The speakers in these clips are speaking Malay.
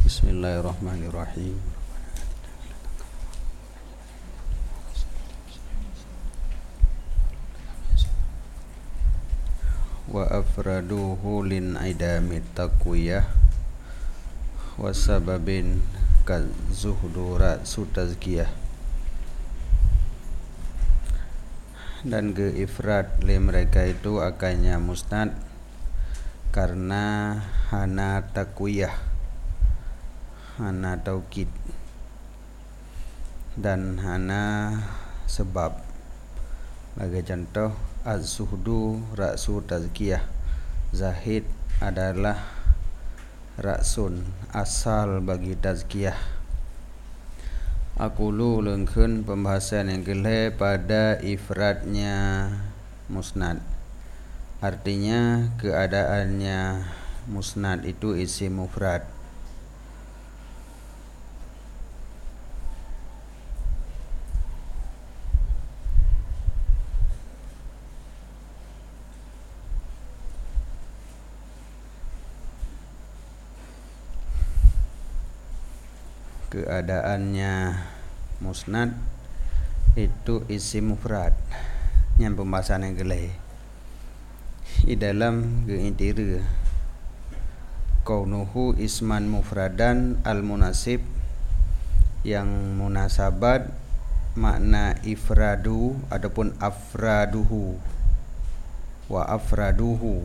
Bismillahirrahmanirrahim. Wa afraduhu lin idami taqwiyah wa sababin kazuhdura sutazkiyah. Dan ke ifrad li mereka itu akannya musnad karena hana taqwiyah, hana taukid, dan hana sebab. Bagi contoh, az-zuhdu ra'su tazkiyah, zahid adalah ra'sun, asal bagi tazkiyah. Aqulu lengkeun pembahasan yang geleh pada ifradnya musnad. Artinya keadaannya musnad itu isim mufrad. Keadaannya musnad itu isim mufrad. Yang pembahasan yang geleh di dalam geintira kaunuhu isman mufradan al-munasib, yang munasabat makna ifradu ataupun afraduhu wa afraduhu.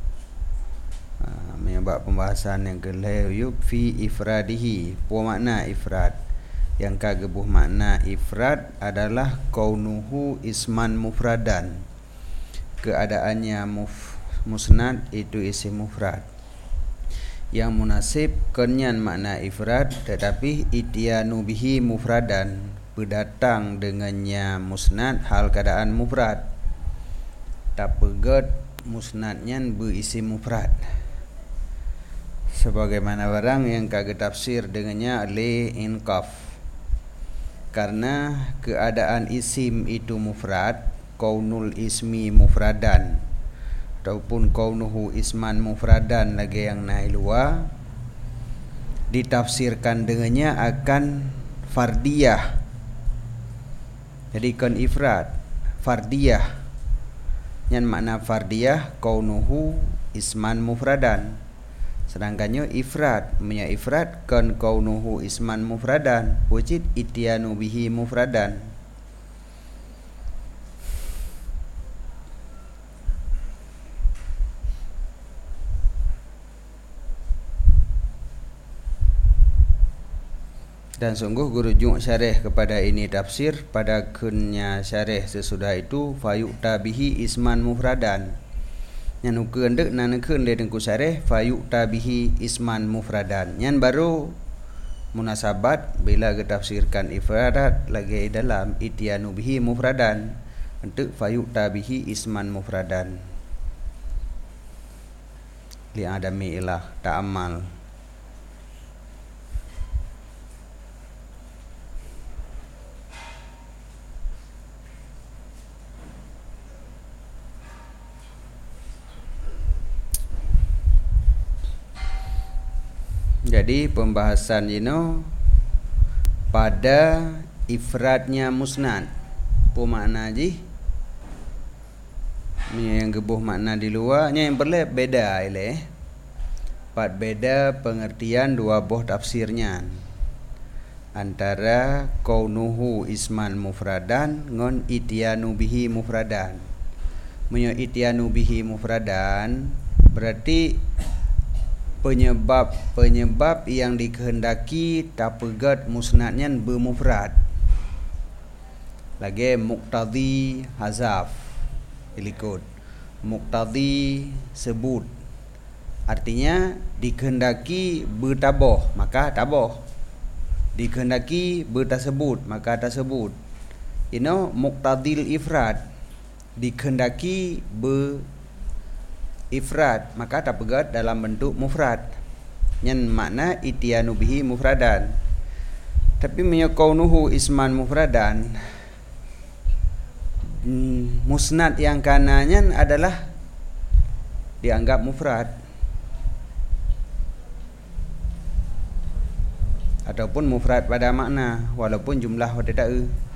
Menyebab pembahasan yang geleh yuk fi ifradihi, apa makna ifrad. Yang kagebuh makna ifrad adalah kaunuhu isman mufradan, keadaannya musnad itu isim mufrad. Yang munasib kenyan makna ifrad, tetapi ityanu bihi mufradan, berdatang dengannya musnad hal keadaan mufrad. Tak pegat musnadnya berisim mufrad. Sebagaimana barang yang kagak tafsir dengannya li inqaf, karena keadaan isim itu mufrad, kaunul ismi mufradan ataupun kaunuhu isman mufradan lagi yang nailwa, ditafsirkan dengannya akan fardiyah. Jadi kan ifrad fardiyah, yang makna fardiyah kaunuhu isman mufradan. Sedangkannya ifrad, punya ifrad kan kaunuhu isman mufradan, wujud ityanu bihi mufradan. Dan sungguh gerujuk syarih kepada ini tafsir pada kunnya syarih sesudah itu fayu'ta bihi isman mufradan. Yang nukeun deuk nanekeun le dengku syarih fayu'ta bihi isman mufradan. Yang baru munasabat bila ketafsirkan ifradat lagi dalam ityanu bihi mufradan untuk fayu'ta bihi isman mufradan. Li adami ilah ta'ammal. Jadi pembahasan ini pada ifradnya musnad. Apa makna ji? Yang gebuh makna di luarnya yang berbeda ile. Pat beda pengertian dua buah tafsirnya. Antara kaunuhu isman mufradan ngon ityanu bihi mufradan. Menyo ityanu bihi mufradan berarti penyebab yang dikehendaki tapegat musnadnya bermufrad. Lagi muqtadi hazaf ilikut, muqtadi sebut, artinya dikehendaki bertaboh maka taboh, dikehendaki bertasebut maka tasebut. Ini muqtadil ifrad, dikehendaki ifrad maka tapegat dalam bentuk mufrad, yang makna ityanu bihi mufradan. Tapi menyakaunuhu isman mufradan, musnad yang kanannya adalah dianggap mufrad. ataupun mufrad pada makna walaupun jumlah pada tak.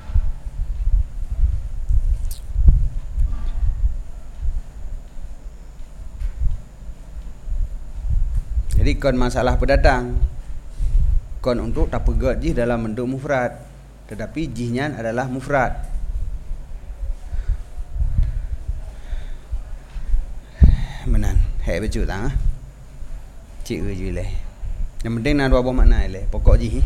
Jadi kon masalah pendatang, kon untuk tak pegat jih dalam bentuk mufrad, tetapi jihnya adalah mufrad. Menan hek becu tang cik je leh. Yang penting nak dua buah makna leh, pokok jih.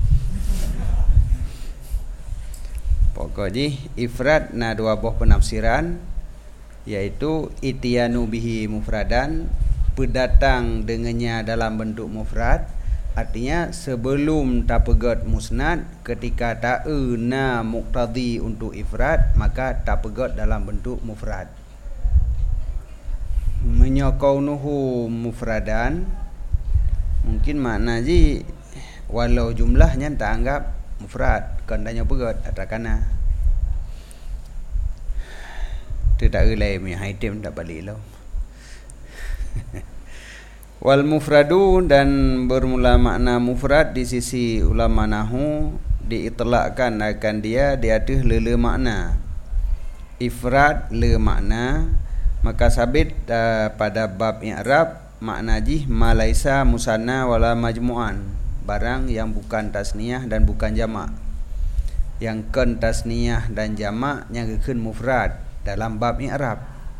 Pokok jih ifrad na dua buah penafsiran, yaitu ityanu bihi mufradan, pendatang dengannya dalam bentuk mufrad. Artinya sebelum tapegat musnad, ketika ta'na muqtadi untuk ifrad, maka tapegat dalam bentuk mufrad. Menyakaunuhu mufradan, mungkin makna ji walau jumlahnya tak anggap mufrad, kandanya pegat atakana. Tak relay punya item tak balik lah. Wal mufradu, dan bermula makna mufrad di sisi ulama nahu diitlakkan akan dia di atas le makna. Ifrad le makna, maka sabit pada bab i'rab makna jih malaisa musanna wala majmu'an, barang yang bukan tasniyah dan bukan jamak. Yang kan tasniyah dan jamak yang keun mufrad dalam bab i'rab.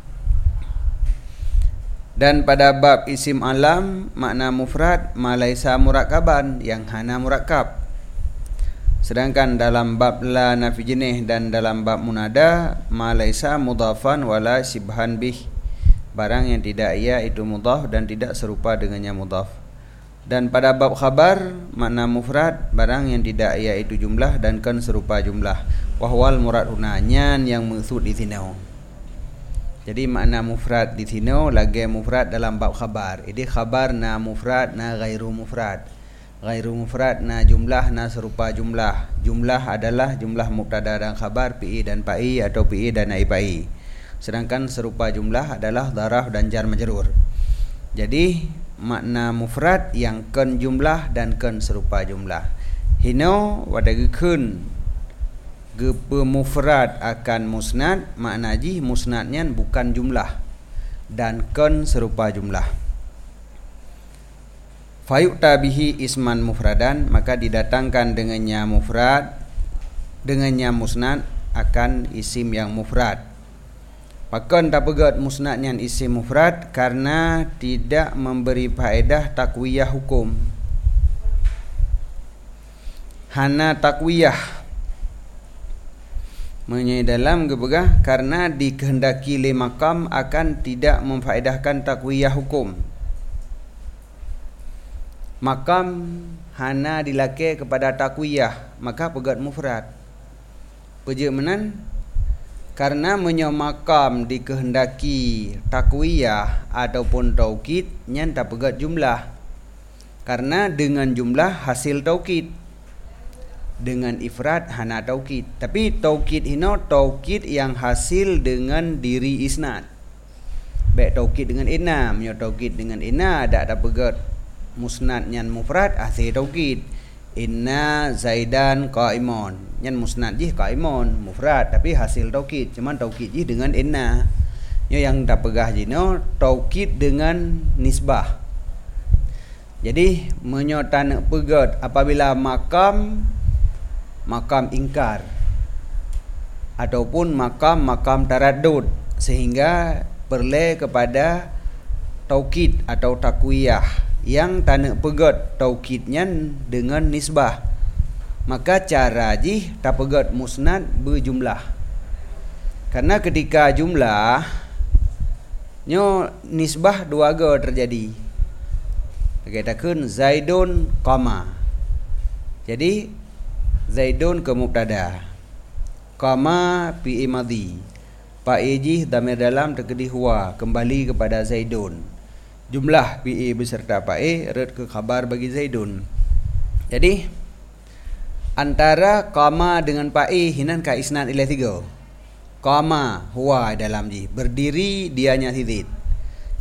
Dan pada bab isim alam makna mufrad malaisa murakkaban, yang hana murakkab. Sedangkan dalam bab la nafi jenih dan dalam bab munada malaisa mudhafan wala sibhan bih, barang yang tidak ia itu mudhaf dan tidak serupa dengannya mudhaf. Dan pada bab khabar makna mufrad barang yang tidak ia itu jumlah dan kan serupa jumlah. Wahwal murad hunanyan yang maksud di sini. Jadi makna mufrad di sini lagi mufrad dalam bab khabar. Ini khabar na mufrad na ghairu mufrad. Ghairu mufrad na jumlah na serupa jumlah. Jumlah adalah jumlah mubtada dan khabar pi dan pai atau pi dan naib pai. Sedangkan serupa jumlah adalah dharaf dan jar majrur. Jadi makna mufrad yang kan jumlah dan kan serupa jumlah. Hino wadagikeun gepe mufrad akan musnad, makna ji musnadnya bukan jumlah dan kan serupa jumlah. Fayu'ta bihi isman mufradan, maka didatangkan dengannya mufrad, dengannya musnad akan isim yang mufrad. Pakan tak pegat musnadnya isim mufrad karena tidak memberi faedah takwiyah hukum. Hana takwiyah menyai dalam gebegah karena dikehendaki le makam akan tidak memfaedahkan takwiyah hukum. Makam hana dilake kepada takwiyah, maka pegat mufrad. Peje menan karena menyo makam dikehendaki takwiyah ataupun taukid nyan tak pegat jumlah. Karena dengan jumlah hasil taukid. Dengan ifrad hana taukid. Tapi taukid hino taukid yang hasil dengan diri isnad. Baik taukid dengan inna, menyo taukid dengan inna ada pegat musnad nyan mufrad hasil taukid. Inna Zaidan qaimun, nyan musnad jih qaimun mufrad tapi hasil taukid, cuman taukid jih dengan inna. Nyo yang tak pegah jino taukid dengan nisbah. Jadi menyo tan pegat apabila makam ingkar ataupun makam taraddud sehingga perle kepada taukid atau takwiyah yang tanah pegat taukidnya dengan nisbah, maka cara jih tak pegat musnad berjumlah. Karena ketika jumlah nyo nisbah dua ga terjadi. Katakan Zaidun qama. Jadi Zaidun ke mubtada, qama fi'il madhi, fa'ijih dhamir dalam terkedi huwa, kembali kepada Zaidun. Jumlah fi'il beserta fa'i red ke khabar bagi Zaidun. Jadi antara qama dengan fa'i hinan ka isnad ila tiga. Qama huwa dalam ji berdiri dianya tidid.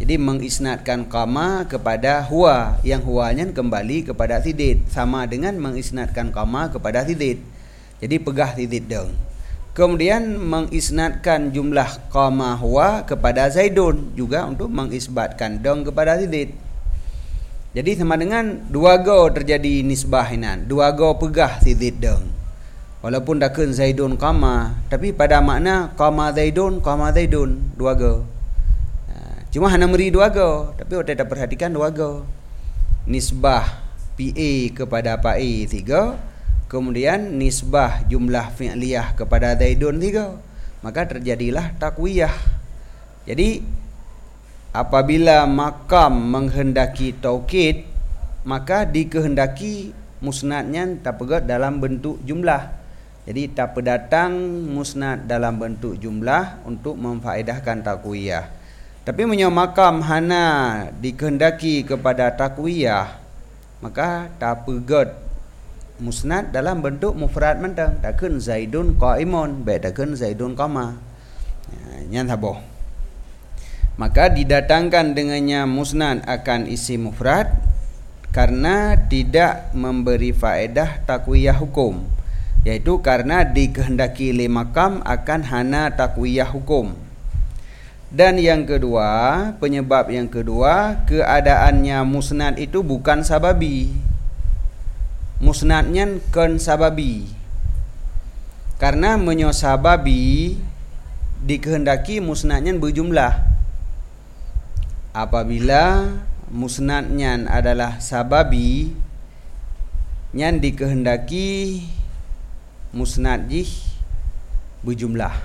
Jadi mengisnadkan qama kepada huwa, yang huwanya kembali kepada tidid, sama dengan mengisnadkan qama kepada tidid. Jadi pegah tidid dong. Kemudian mengisnadkan jumlah qama huwa kepada zaidun, juga untuk mengisbatkan dong kepada tidid. Jadi sama dengan dua go terjadi nisbahinan, dua go pegah tidid dong. Walaupun dakun zaidun qama, tapi pada makna qama zaidun dua go. Cuma hanya meri dua go, tapi kita dah perhatikan dua go. Nisbah PA kepada PA 3, kemudian nisbah jumlah fi'liyah kepada zaidun 3, maka terjadilah takwiyah. Jadi apabila makam menghendaki taukid, maka dikehendaki musnadnya terpegat dalam bentuk jumlah. Jadi tak datang musnad dalam bentuk jumlah untuk memfaedahkan takwiyah. Tapi makam hana dikehendaki kepada takwiyah, maka tak pegat musnad dalam bentuk mufrad mentang. Takkan zaidun qaimun, takkan zaidun qama. Yang taboh. Maka didatangkan dengannya musnad akan isi mufrad karena tidak memberi faedah takwiyah hukum, yaitu karena dikehendaki li makam akan hana takwiyah hukum. Dan yang kedua, penyebab yang kedua, keadaannya musnad itu bukan sababi. Musnadnya kan sababi. Karena menyosababi dikehendaki musnadnya berjumlah. Apabila musnadnya adalah sababi, yang dikehendaki musnadjih berjumlah.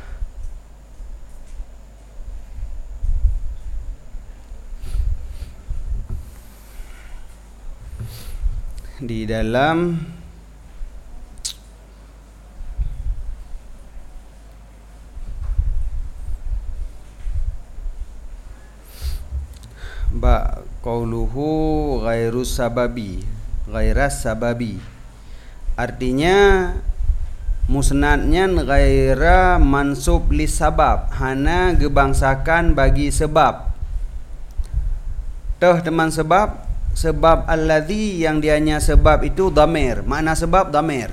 Di dalam ba qauluhu ghairas sababi, artinya musnadnya ghaira mansub li sabab, hana gebangsakan bagi sebab. Toh teman sebab alladhi yang dianya sebab itu dhamir. Makna sebab dhamir.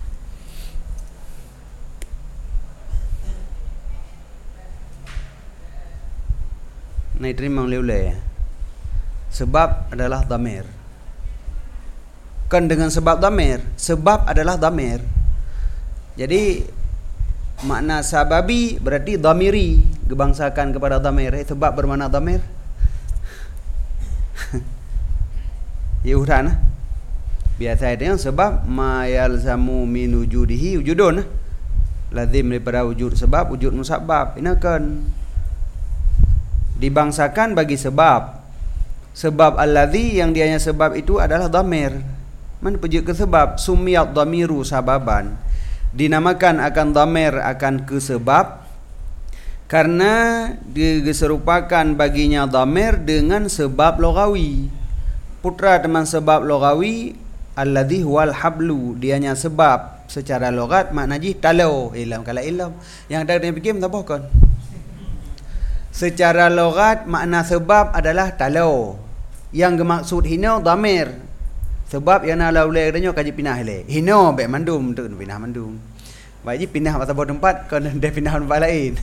Nah, terima oleh sebab adalah dhamir. Kan dengan sebab dhamir, sebab adalah dhamir. Jadi makna sababi berarti dhamiri, gebangsakan kepada dhamir. Sebab bermakna dhamir. Ya udah biasa itu yang sebab ma yalzamu min wujudihi wujudun, lazim daripada wujud sebab, wujud musabbab. Ini kan dibangsakan bagi sebab. Sebab alladhi yang dianya sebab itu adalah dhamir. Mana pergi ke sebab, sumiyat dhamiru sababan, dinamakan akan dhamir akan ke sebab karena diserupakan baginya dhamir dengan sebab lughawi. Putra teman sebab lughawi alladhi huwal hablu, dianya sebab secara logat maknanya talau. Ilam kalau ilam yang ada yang fikir tak kan. Secara logat makna sebab adalah talau. Yang bermaksud hino dhamir. Sebab yang nak laulai katanya kaji pindah le. Hino baik mandum tu pindah mandum. Baik pindah atau tempat kan dia pindah tempat lain.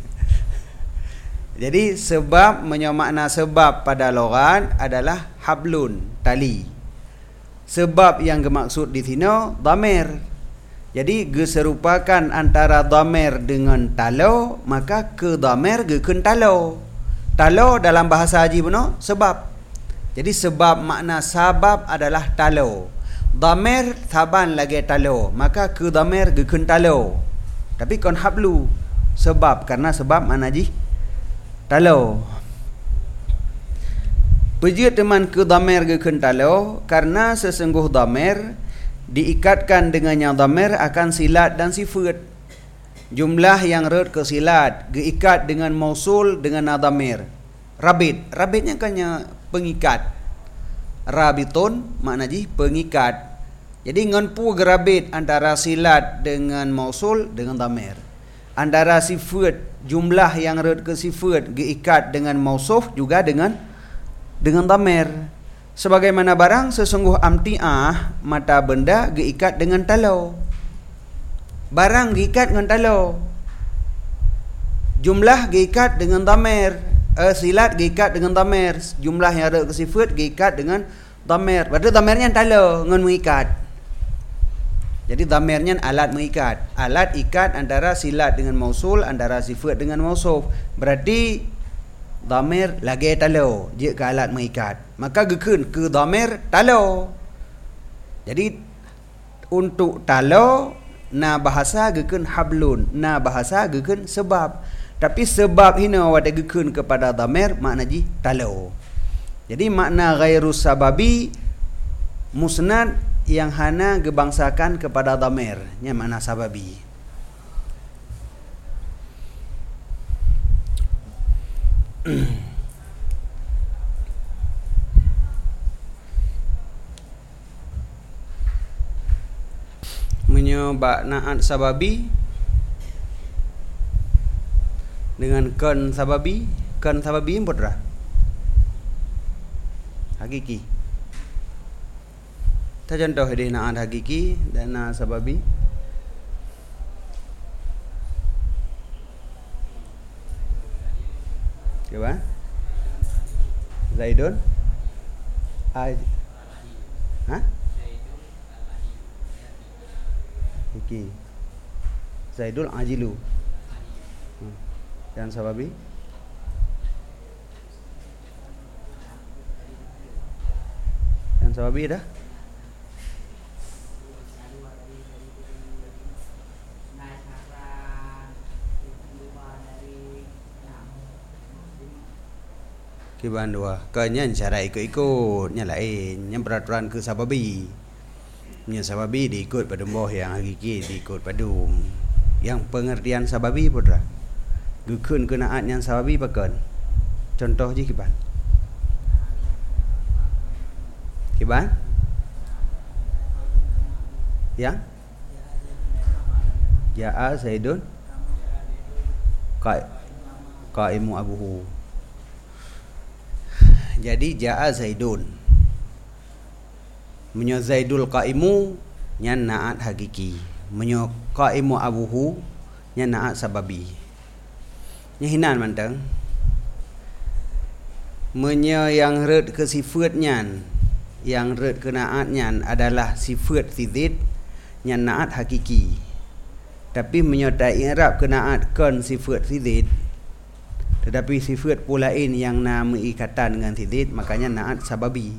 Jadi sebab makna sebab pada logat adalah hablun, tali. Sebab yang bermaksud di sini dhamir. Jadi geserupakan antara dhamir dengan talau, maka ke dhamir gekun talau. Talau dalam bahasa haji benar sebab. Jadi sebab makna sabab adalah talau. Dhamir saban lagi talau, maka ke dhamir gekun talau. Tapi kon hablu sebab, karena sebab makna haji talau. Pejit teman ke dhamir gekun talau karena sesungguh dhamir diikatkan dengannya dhamir akan silat dan sifat. Jumlah yang red ke silat diikat dengan mausul dengan dhamir. Rabitnya kan pengikat. Rabitun maknanya pengikat. Jadi nganpu gerabit antara silat dengan mausul dengan dhamir. antara sifat jumlah yang red ke sifat diikat dengan mausuf juga dengan dhamir. Sebagaimana barang sesungguh amti'ah mata benda diikat dengan talau. Barang diikat dengan talau. Jumlah diikat dengan dhamir. Silat diikat dengan dhamir. Jumlah yang red ke sifat diikat dengan dhamir. Berarti dhamirnya talau dengan mengikat. Jadi dhamirnya alat mengikat. Alat ikat antara silat dengan mausul, antara sifat dengan mausuf. Berarti dhamir lagi talau jika alat mengikat. Maka gekun ke dhamir talau. Jadi untuk talau na bahasa gekun hablun, na bahasa gekun sebab. Tapi sebab hina wada gekun kepada dhamir makna ji talau. Jadi makna ghairus sababi musnad yang hana gebangsakan kepada dhamir, nya makna sababi. Menyebab naat sababi dengan kan sababi putra hakiki. Kita contoh di naat hakiki dan naat sababi. Coba. Zaidun Iki Zaidul ajilu. Dan sababi dah. Kiban dua. Kenyan cara ikut-ikutnya lain. Yang peraturan ke sababi. Yang sababi diikut pada boh, yang hakiki diikut padum. Yang pengertian sababi putra. Gekun kenaat yang sababi pakan. Contoh je kiban. Kiban? Yang? Ja'a Zaidun Qaimu abuhu. Jadi ja'a Zaidun. Menyo Zaidul qaimu nya naat hakiki. Menyo qaimu abuhu nya naat sababi. Nya hinan mantang. Menyo yang red ke sifatnya, yang red ke naatnya adalah sifat sidid nya naat hakiki. Tapi menyo ta i'rab ke naat kan sifat sidid. Tetapi sifat pula lain yang nama ikatan dengan sidid, makanya naat sababi.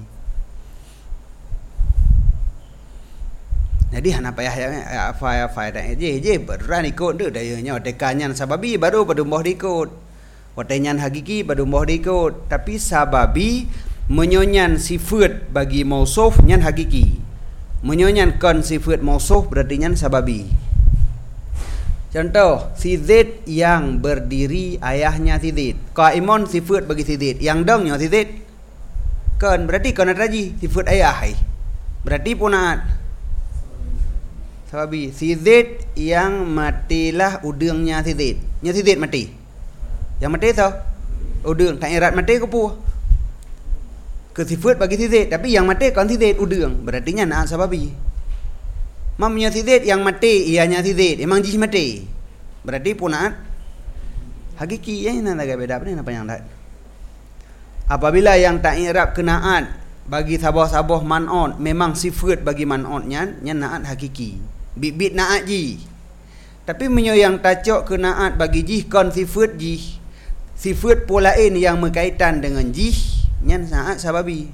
Jadi hana payah apa dah je beran ikut tu dayanya tekannya sababi baru pada moh diikut. Watenyan hakiki pada moh diikut. Tapi sababi menyonyan sifat bagi mausuf nyan hakiki. Menyonyan kan sifat mausuf berarti nyan sababi. Contoh, sidid yang berdiri ayahnya sidid. Qaimun sifat bagi sidid. Yang dongnya sidid. Kan berarti kan raji sifat ayah. Berarti punat sababi. Sidid yang matilah udangnya sidid. Nya sidid mati. Yang mati tu udang. Tak irat mati ke pu. Ke sifat bagi sidid. Tapi yang mati kan sidid udang. Berarti nya naat sababi. Mamnya sidid yang mati ianya sidid emang jih mati. Berarti punat hakiki. Yang ini agak beda apa yang tak. Apabila yang tak i'rab kenaat bagi sabah-sabah man'on memang sifat bagi man'onnya nya naat hakiki. Bit naat ji. Tapi menyo yang tacok kenaat bagi jih kon sifat jih. Sifat pula lain yang berkaitan dengan jih nya naat sababi.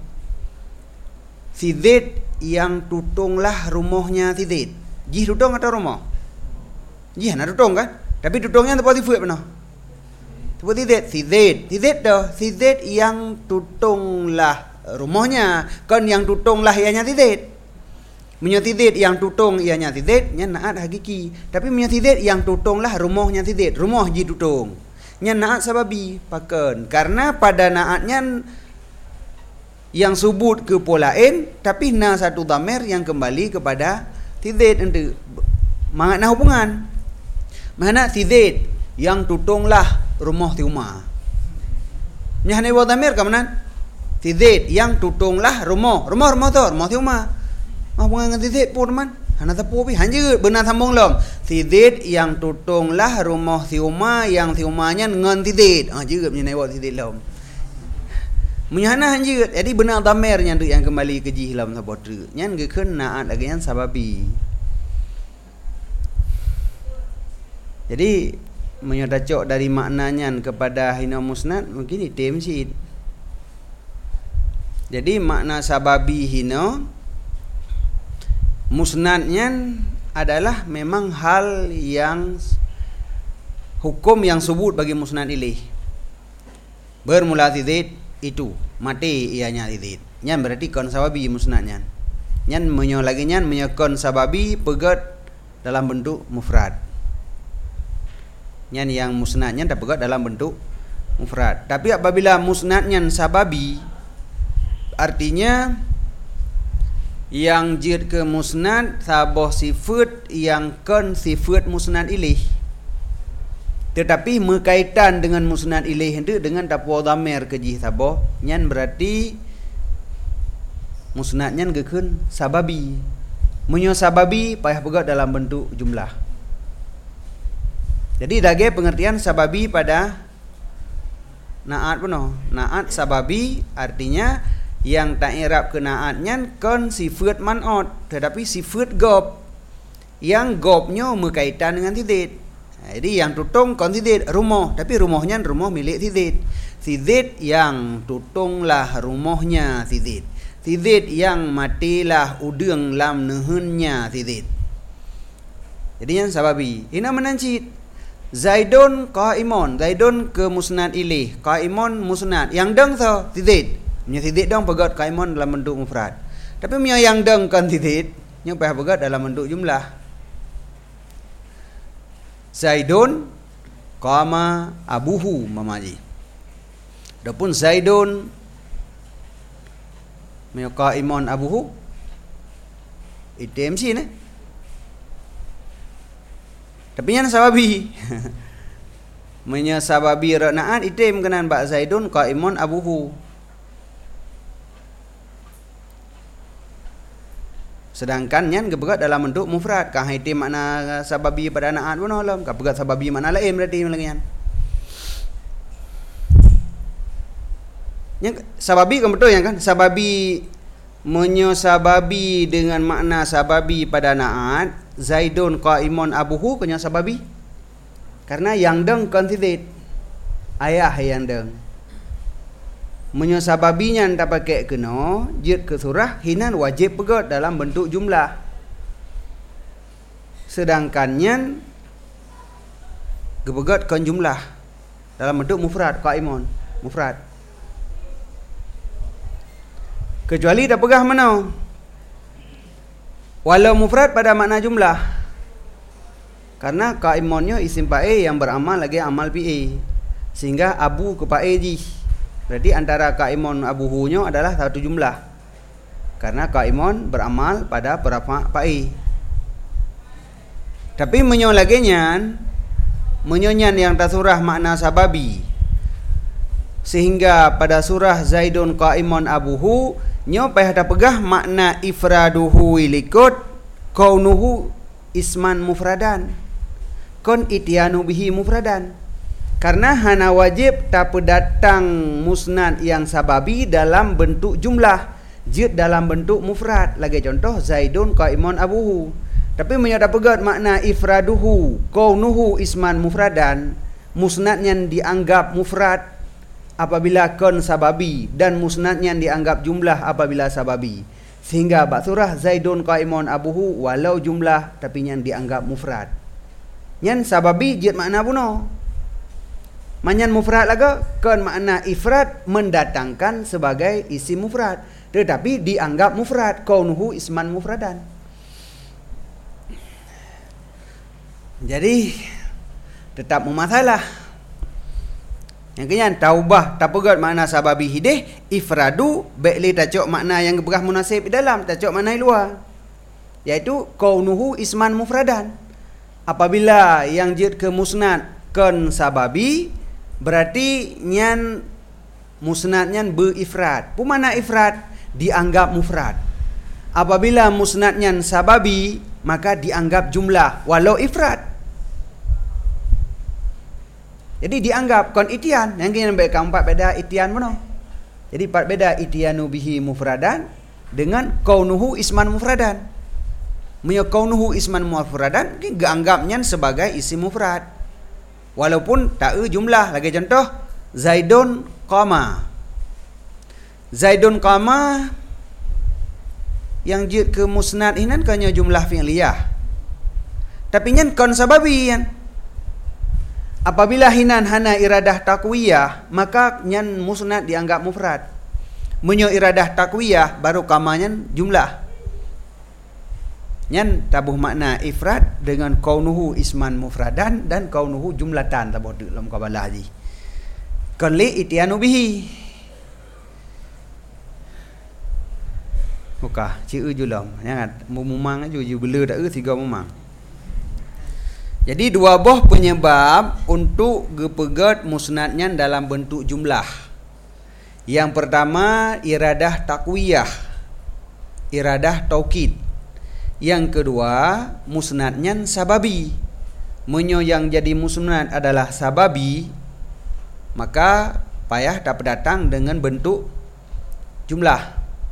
Sidid yang tutunglah rumahnya sidid. Jih tutung atau rumah? Jih nak tutung kan? Tapi tutungnya tempat sifat mana? Tempat sidid. Sidid dah. Sidid yang tutunglah rumahnya. Kan yang tutunglah ianya sidid. Punya sidid yang tutung ianya sidid nya naat hakiki. Tapi punya sidid yang tutunglah rumahnya sidid. Rumah ji tutung. Nya naat sababi pakan. Karena pada naatnya yang subut ke polain tapi na satu dhamir yang kembali kepada tidid untuk makna hubungan. Mana tidid yang tutunglah rumah ti umah. Nya ne wa damir ka manan? Tidid yang tutunglah rumah tu rumah ti umah. Mah bunga ngan tidid pun man. Hana tapu pi hanje benar sambung lom. Tidid yang tutunglah rumah ti umah yang ti umahnya ngan tidid. Jeut nya ne wa tidid lom. Menyana hanje jadi benar damir nya yang kembali ke jihlam sabotru. Nyan ge keun naat lagi nyan sababi. Jadi menyodacok dari maknanya kepada hina musnad mungkin item sih. Jadi makna sababi hina musnadnya adalah memang hal yang hukum yang subut bagi musnad ilaih. Bermula tidid itu mati ianya tidid. Nyan berarti kon sababi musnadnya. Nyan menyo lagi nyan menyokon sababi pegat dalam bentuk mufrad. Nyan yang musnadnya dapat dalam bentuk mufrad. Tapi apabila musnadnya sababi, artinya yang jid ke musnad sabah sifat yang kon sifat musnad ilaih. Tetapi berkaitan dengan musnad ilaih itu dengan tapwa dhamir ke jih sabah, nyan berarti musnadnya gekun sababi. Menyo sababi payah pegat dalam bentuk jumlah. Jadi dage pengertian sababi pada naat puno. Naat sababi artinya yang tak i'rab ke naatnya kon sifat man'ut, tetapi sifat gob. Yang gobnya berkaitan dengan tidid. Jadi yang tutung kon tidid rumah, tapi rumahnya rumah milik tidid. Tidid yang tutunglah rumahnya tidid. Tidid yang matilah udeng lam nehunnya tidid. Jadi yang sababi. Ina menancit Zaidun qaimun, Zaidun ke musnad ilaih, qaimun musnad. Yang deng so tidid. Nya tidid dong pegat qaimun dalam bentuk mufrad. Tapi nya yang deng kan tidid, nya payah pegat dalam bentuk jumlah. Zaidun qama abuhu mamaji. Adapun Zaidun nya qaimun abuhu ITMC ne. Tapi yang sababi menyasababi raknaan item kenan ba Zaidun qaimun abuhu. Sedangkan yang kebegat dalam bentuk mufrad. Kah item makna sababi pada naat pun alam. Kah begat sababi makna lain berarti lagian. Yang sababi kan betul yang kan? Sababi menyasababi dengan makna sababi pada naat. Zaidun qaimun abuhu kena sababi. Karena yang deng konsidid ayah yang deng. Menyasababinya tak pakai kena jid ke surah hinan wajib pegat dalam bentuk jumlah. Sedangkannya kepegat kon jumlah dalam bentuk mufrad qaimun mufrad. Kecuali dah pegah mana? Walau mufrad pada makna jumlah. Karena qaimunnya isim fa'il yang beramal lagi amal fi'il. Sehingga abu ke fa'il ji. Berarti antara qaimun abuhunya adalah satu jumlah. Karena qaimun beramal pada perafa fa'il. Tapi menyo lagi nyan yang tasurah makna sababi. Sehingga pada surah Zaidun qaimun abuhu nyo payah dah pegah makna ifraduhu ilikut kaunuhu isman mufradan kon ityanu bihi mufradan. Karena hana wajib tak datang musnad yang sababi dalam bentuk jumlah, jid dalam bentuk mufrad. Lagi contoh Zaidun qaimun abuhu. Tapi menyada pegat makna ifraduhu kaunuhu isman mufradan, musnadnya dianggap mufrad apabila kon sababi dan musnadnya dianggap jumlah apabila sababi. Sehingga bak surah Zaidun qaimun abuhu walau jumlah tapi yang dianggap mufrad. Yang sababi jid makna puno. Manyan mufrad laga kon makna ifrad mendatangkan sebagai isim mufrad tetapi dianggap mufrad kaunuhu isman mufradan. Jadi tetap memasalah. Yang kenyan taubah tak pegat makna sababi hidih ifradu baikli tacok makna yang berah munasib di dalam tacok makna luar, iaitu kaunuhu isman mufradan. apabila yang jid ke musnad kan sababi, berarti nyan musnad nyan beifrad. Pemana ifrad? Dianggap mufrad. Apabila musnad nyan sababi, maka dianggap jumlah walau ifrad. Jadi dianggap kon itian. Yang kita nampak empat beda itian mana? Jadi empat beda itianu bihi mufradan dengan kaunuhu isman mufradan. Menyo kaunuhu isman mufradan dianggapnya sebagai isim mufrad. Walaupun tak jumlah. Lagi contoh, Zaidun qama. Zaidun qama yang jid ke musnad ini kan jumlah fi'liyah. Tapi nyan kon sababi yan. Apabila hinan hana iradah takwiyah, maka nyan musnad dianggap mufrad. Menyo iradah takwiyah baru kamanya jumlah. Nyan tabuh makna ifrad dengan kaunuhu isman mufradan dan kaunuhu jumlatan tabuh dalam qabalah haji. Kon li itianu bihi. Muka ciu julam. Jangan mumang aju ju bela dak tiga mumang. Jadi dua buah penyebab untuk gepegat musnadnya dalam bentuk jumlah. Yang pertama iradah takwiyah, iradah taukid. Yang kedua musnadnya sababi. Menyo yang jadi musnad adalah sababi, maka payah dapat datang dengan bentuk jumlah.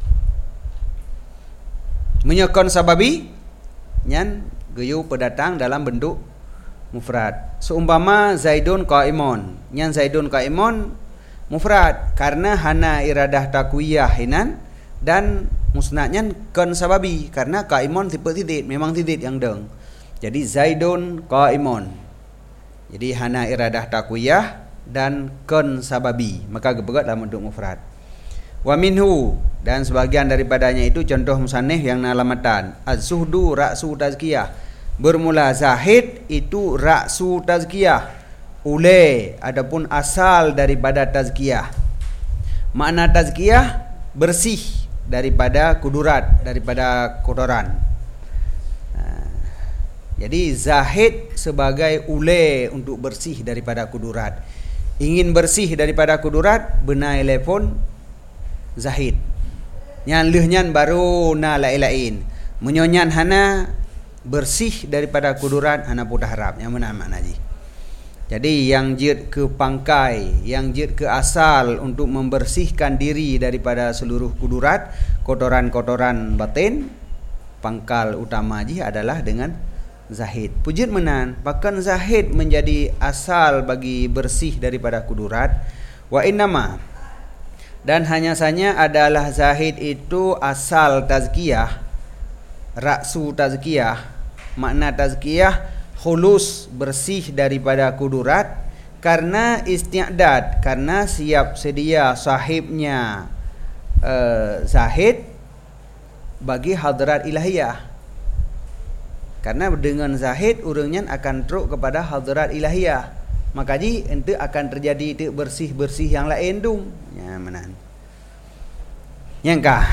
Menyokon sababi nyan geyu pedatang dalam bentuk mufrad. Seumpama Zaidun qaimun, nyan Zaidun qaimun mufrad karena hana iradah takwiyah hinan dan musnadnya kon sababi karena qaimun tipe titik, memang titik yang deng. Jadi Zaidun qaimun. Jadi hana iradah takwiyah dan kon sababi, maka gebegat dalam bentuk mufrad. Wa minhu, dan sebagian daripadanya itu contoh musannif yang nalamatan az-zuhdu ra'su tazkiyah. Bermula zahid itu ra'su tazkiyah, ule adapun asal daripada tazkiyah. Makna tazkiyah bersih daripada kudurat, daripada kotoran. Jadi zahid sebagai ule untuk bersih daripada kudurat. Ingin bersih daripada kudurat, benar telepon zahid. Nyan lehnyan baru na lain-lain. Menyonyan hana bersih daripada kudurat hana putah harap. Yang mana makna ji? Jadi yang jid ke pangkai, yang jid ke asal untuk membersihkan diri daripada seluruh kudurat, kotoran-kotoran batin, pangkal utama ji adalah dengan zahid. Pujit menan, bahkan zahid menjadi asal bagi bersih daripada kudurat. Wa innama, dan hanya saja adalah zahid itu asal tazkiyah, ra'su tazkiyah. Makna tazkiyah khulus, bersih daripada kudurat, karena isti'dad, karena siap sedia sahibnya zahid bagi hadrat ilahiyah. Karena dengan zahid urangnya akan teruk kepada hadrat ilahiyah. Maka ji ente akan terjadi itu bersih-bersih yang lain dum. Ya menan. Yang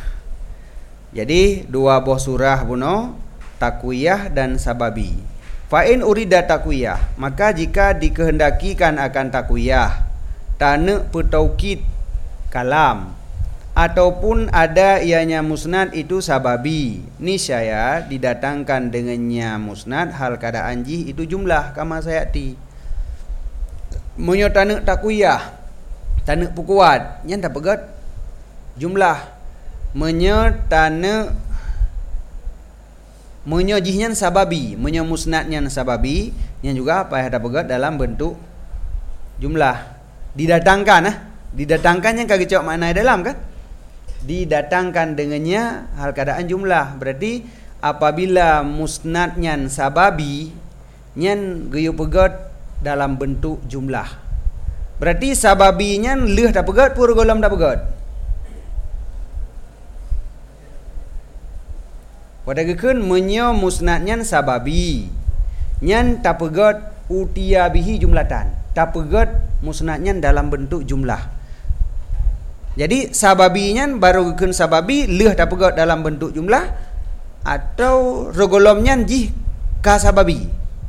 jadi dua buah surah buno, takwiyah dan sababi. Fa in urida takwiyah, maka jika dikehendakikan akan takwiyah, tana petaukid kalam, ataupun ada ianya musnad itu sababi, niscaya didatangkan dengannya musnad hal keadaan jih itu jumlah kama sayati. Munyo tanak takwiyah, tanak pukuat, nyan tak pegat jumlah. Munyo tanak, munyo jihnya sababi, munyo musnadnya sababi, nyan juga payah tak pegat dalam bentuk jumlah. Didatangkan didatangkan yang kagak cok makna dalam kan? Didatangkan dengannya hal keadaan jumlah. Berarti apabila musnadnya sababi, nyan geyu pegat dalam bentuk jumlah. Berarti sababinya leh tak pegat, pur golam tak pegat. Pada gekun menyo musnadnya sababi, nyan tak pegat utia bihi jumlatan, tak pegat musnadnya dalam bentuk jumlah. Jadi sababinya baru gekun sababi leh tak pegat dalam bentuk jumlah, atau rogolomnya jih ka sababi.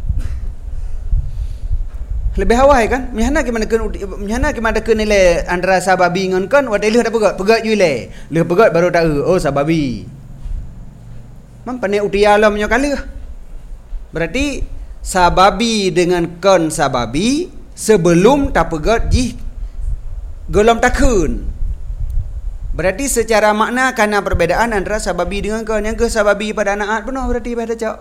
lebih awai kan mihana ke mana ke nilai antara sababi ngan kan wa dai dah pegat yule le pegat baru tahu oh sababi mampane utia alam nyo kali berarti sababi dengan kon sababi sebelum tak pegat ji golom takun. Berarti secara makna karena perbezaan antara sababi dengan kon. Yang ke sababi pada naat bunuh berarti pada cak.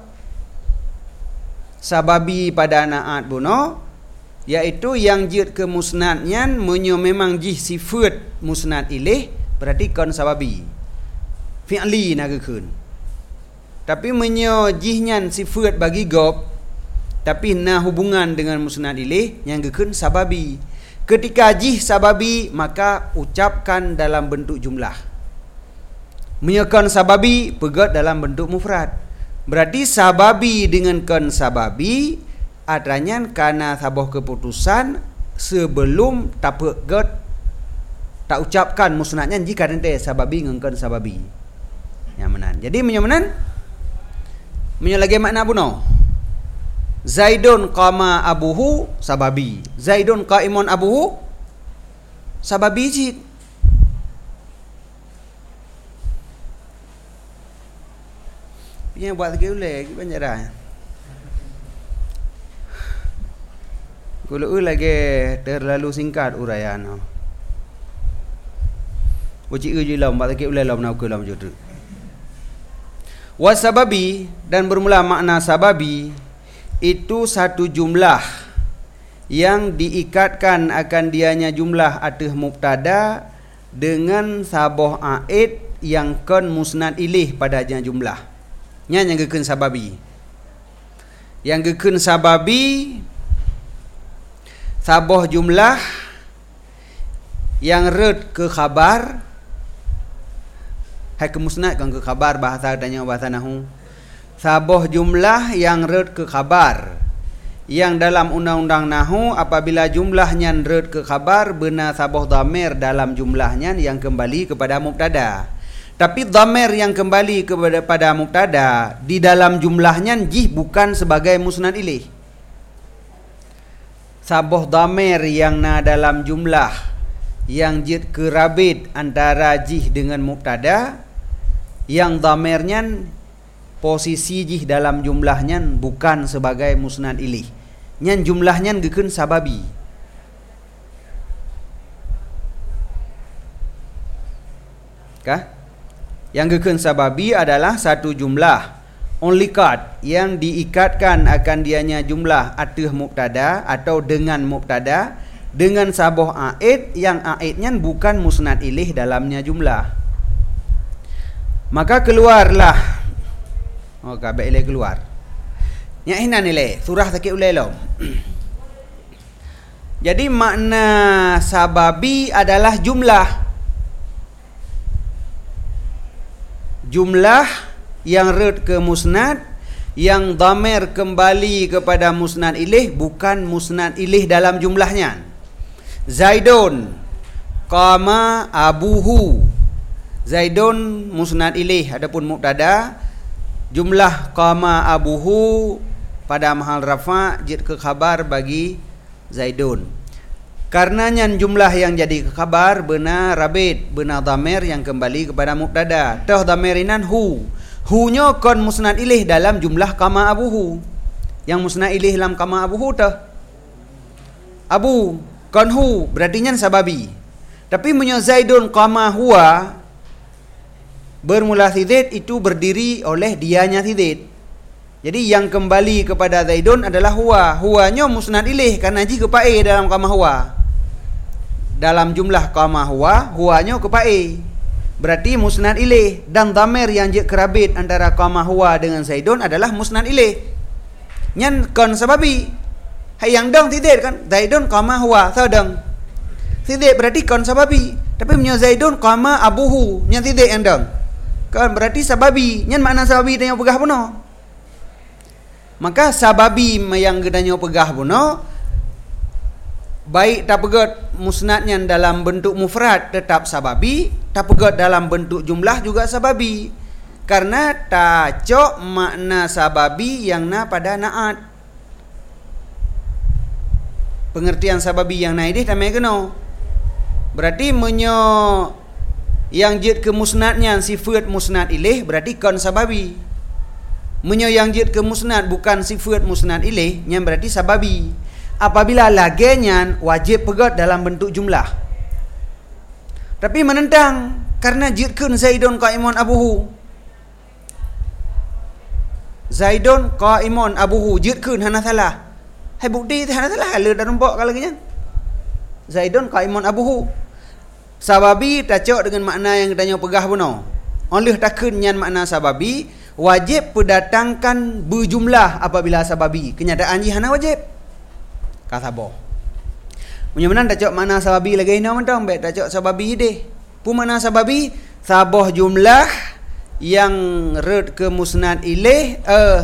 Sababi pada naat bunuh iaitu yang jid ke musnadnya menyo memang jih sifat musnad ilih berarti kon sababi. Fi'li nak keun. Tapi menyo jihnya sifat bagi gob tapi na hubungan dengan musnad ilih yang keun sababi. Ketika jih sababi maka ucapkan dalam bentuk jumlah. Menyekan sababi pegat dalam bentuk mufrad. Berarti sababi dengan kon sababi adanya karena sabah keputusan sebelum tak pegat tak ucapkan musnadnya jika nanti sababi dengan kon sababi. Yang menan. Jadi menyemenan lagi makna buno. Zaidun qama abuhu sababi. Zaidun qaimun abuhu sababi jid. Punya buat lagi ulai banyak dah. Kalau lagi terlalu singkat uraian. Uji uji lam buat lagi ulai lam nak ke lam jodoh. Wasababi dan bermula makna sababi itu satu jumlah yang diikatkan akan dianya jumlah atih mubtada dengan sabah aid yang kon musnad ilih padanya jumlah. Yang gekeun sababi. Yang gekeun sababi sabah jumlah yang red ke khabar hai ke musnad kan ke khabar bahasa tanya bahasa nahwu. Sabah jumlah yang red ke khabar. Yang dalam undang-undang nahu apabila jumlahnya red ke khabar benar sabah dhamir dalam jumlahnya yang kembali kepada mubtada. Tapi dhamir yang kembali kepada mubtada di dalam jumlahnya jih bukan sebagai musnad ilih. Sabah dhamir yang na dalam jumlah yang jid kerabit antara jih dengan mubtada yang dhamirnya posisi jih dalam jumlahnya bukan sebagai musnad ilih. Nyan jumlahnya gekeun sababi. Kah? Yang gekeun sababi adalah satu jumlah only card yang diikatkan akan dianya jumlah atih mubtada atau dengan mubtada dengan sabah aid yang aidnya bukan musnad ilih dalamnya jumlah. Maka keluarlah oh kabeh ilai keluar. Nya ina nilai surah sakit ulai lom. Jadi makna sababi adalah jumlah. Jumlah yang red ke musnad yang dhamir kembali kepada musnad ilih bukan musnad ilih dalam jumlahnya. Zaidun qama abuhu. Zaidun musnad ilih adapun mubtada. Jumlah qama abuhu pada mahal rafa jid ke khabar bagi Zaidun. Karenanya jumlah yang jadi ke khabar benar rabit, benar dhamir yang kembali kepada mubtada. Tah dhamirinan hu. Hu-nya kon musnad ilih dalam jumlah qama abuhu. Yang musnad ilih dalam qama abuhu tah abu kon hu berarti nya sababi. Tapi munyo Zaidun qama huwa bermula sidid itu berdiri oleh dianya sidid. Jadi yang kembali kepada Zaidun adalah huwa. Huwanya musnad ilih karena ji kepae dalam qama huwa. Dalam jumlah qama huwa, huwanya kepae. Berarti musnad ilih dan dhamir yang je kerabit antara qama huwa dengan Zaidun adalah musnad ilih. Nyan kon sababi. Hai yang dong sidid kan Zaidun qama huwa sadang. Sidid berarti kon sababi. Tapi punya Zaidun qama abuhu, nya sidid yang dong. Kan berarti sababi. Nyan makna sababi tanya pegah puno. Maka sababi yang gedanya pegah puno baik tak pegat musnadnya dalam bentuk mufrad tetap sababi, tak pegat dalam bentuk jumlah juga sababi. Karena tacok makna sababi yang na pada naat. pengertian sababi yang naik tamai kena. Berarti menyo yang jid ke musnadnya sifat musnad ilaih berarti kon sababi. Menyo yang jid ke musnad bukan sifat musnad ilaih yang berarti sababi. Apabila lagenya wajib pegat dalam bentuk jumlah. Tapi menentang karena jidkeun Zaidun qaimun abuhu. Zaidun qaimun abuhu jidkeun hana salah. Hai bukti hana salah le dah nampak kalau gini. Zaidun qaimun abuhu. Sababi tacok dengan makna yang ditanya pegah puno. Oleh takun nyan makna sababi wajib berdatangkan berjumlah apabila sababi. Kenyataan hana wajib. Kasabo. Mudah-mudahan tacok makna sababi lagi ina mentang baik tacok sababi deh. Pu makna sababi saboh jumlah yang red ke musnad ilaih